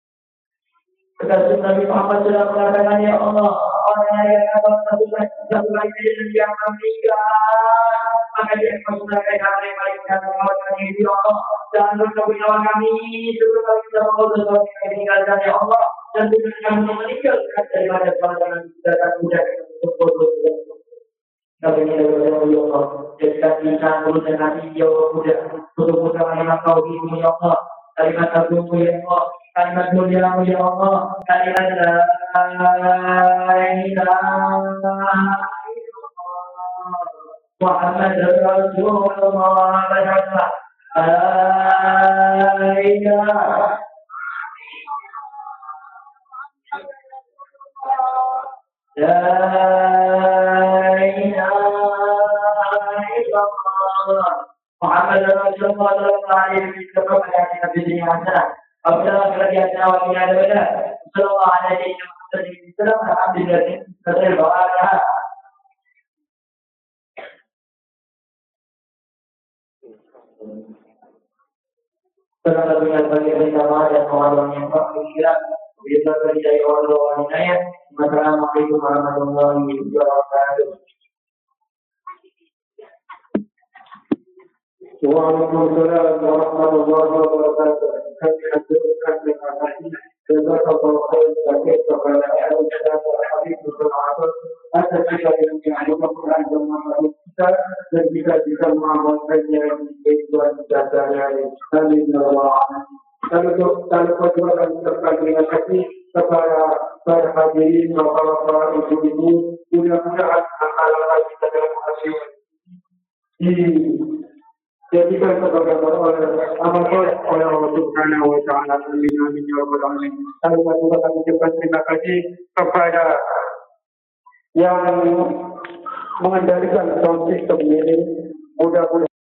Kekasih Nabi Muhammad sudah mengatakan ya Allah. Orang yang akan satu lagi yang meninggal, maka dia masukkan ke dalam yang paling kami ya Allah. Dan berdoa nyawa kami sebelum kami bisa mengutus kami meninggalkan ya Allah. Dan juga kami meninggalkan daripada sholat dan kita tak mudah. Kami ini adalah ya Allah. Jadikan guru dan nabi ya Allah muda. Untuk kalimat tauhid ya Allah. Kalimat agungmu ya Allah. Kalimat muliamu ya Allah. Kalimat la ilaha Muhammad Rasulullah La ilaha illallah Muhammad Rasulullah sallallahu alaihi wasallam pada dunia hasanah. Apabila kerajaan awal dunia ada sallallahu alaihi wasallam alhamdulillah terima doa. Salam dengan bagi bersama dan kawan yang berpikiran bisa terjadi Allah wanitanya. Assalamualaikum warahmatullahi wabarakatuh. Waalaikumsalam warahmatullahi wabarakatuh. Kami hadirkan dengan baik. Jazakallahu khairan kepada Al-Ustaz Habib Muhammad atas segala yang dilakukan dan kita dan kita bisa mengamalkannya di kehidupan sehari-hari. Amin ya Allah. Kalau perjuangan serta terima kasih kepada para hadirin bapak-bapak ibu-ibu, mudah-mudahan amal kita dalam hasil jadikan sebagai amal soleh oleh Allah Subhanahu wa taala. Amin amin ya rabbal alamin. Lalu juga kami ucapkan terima kasih kepada yang mengendalikan sound system ini. Mudah-mudahan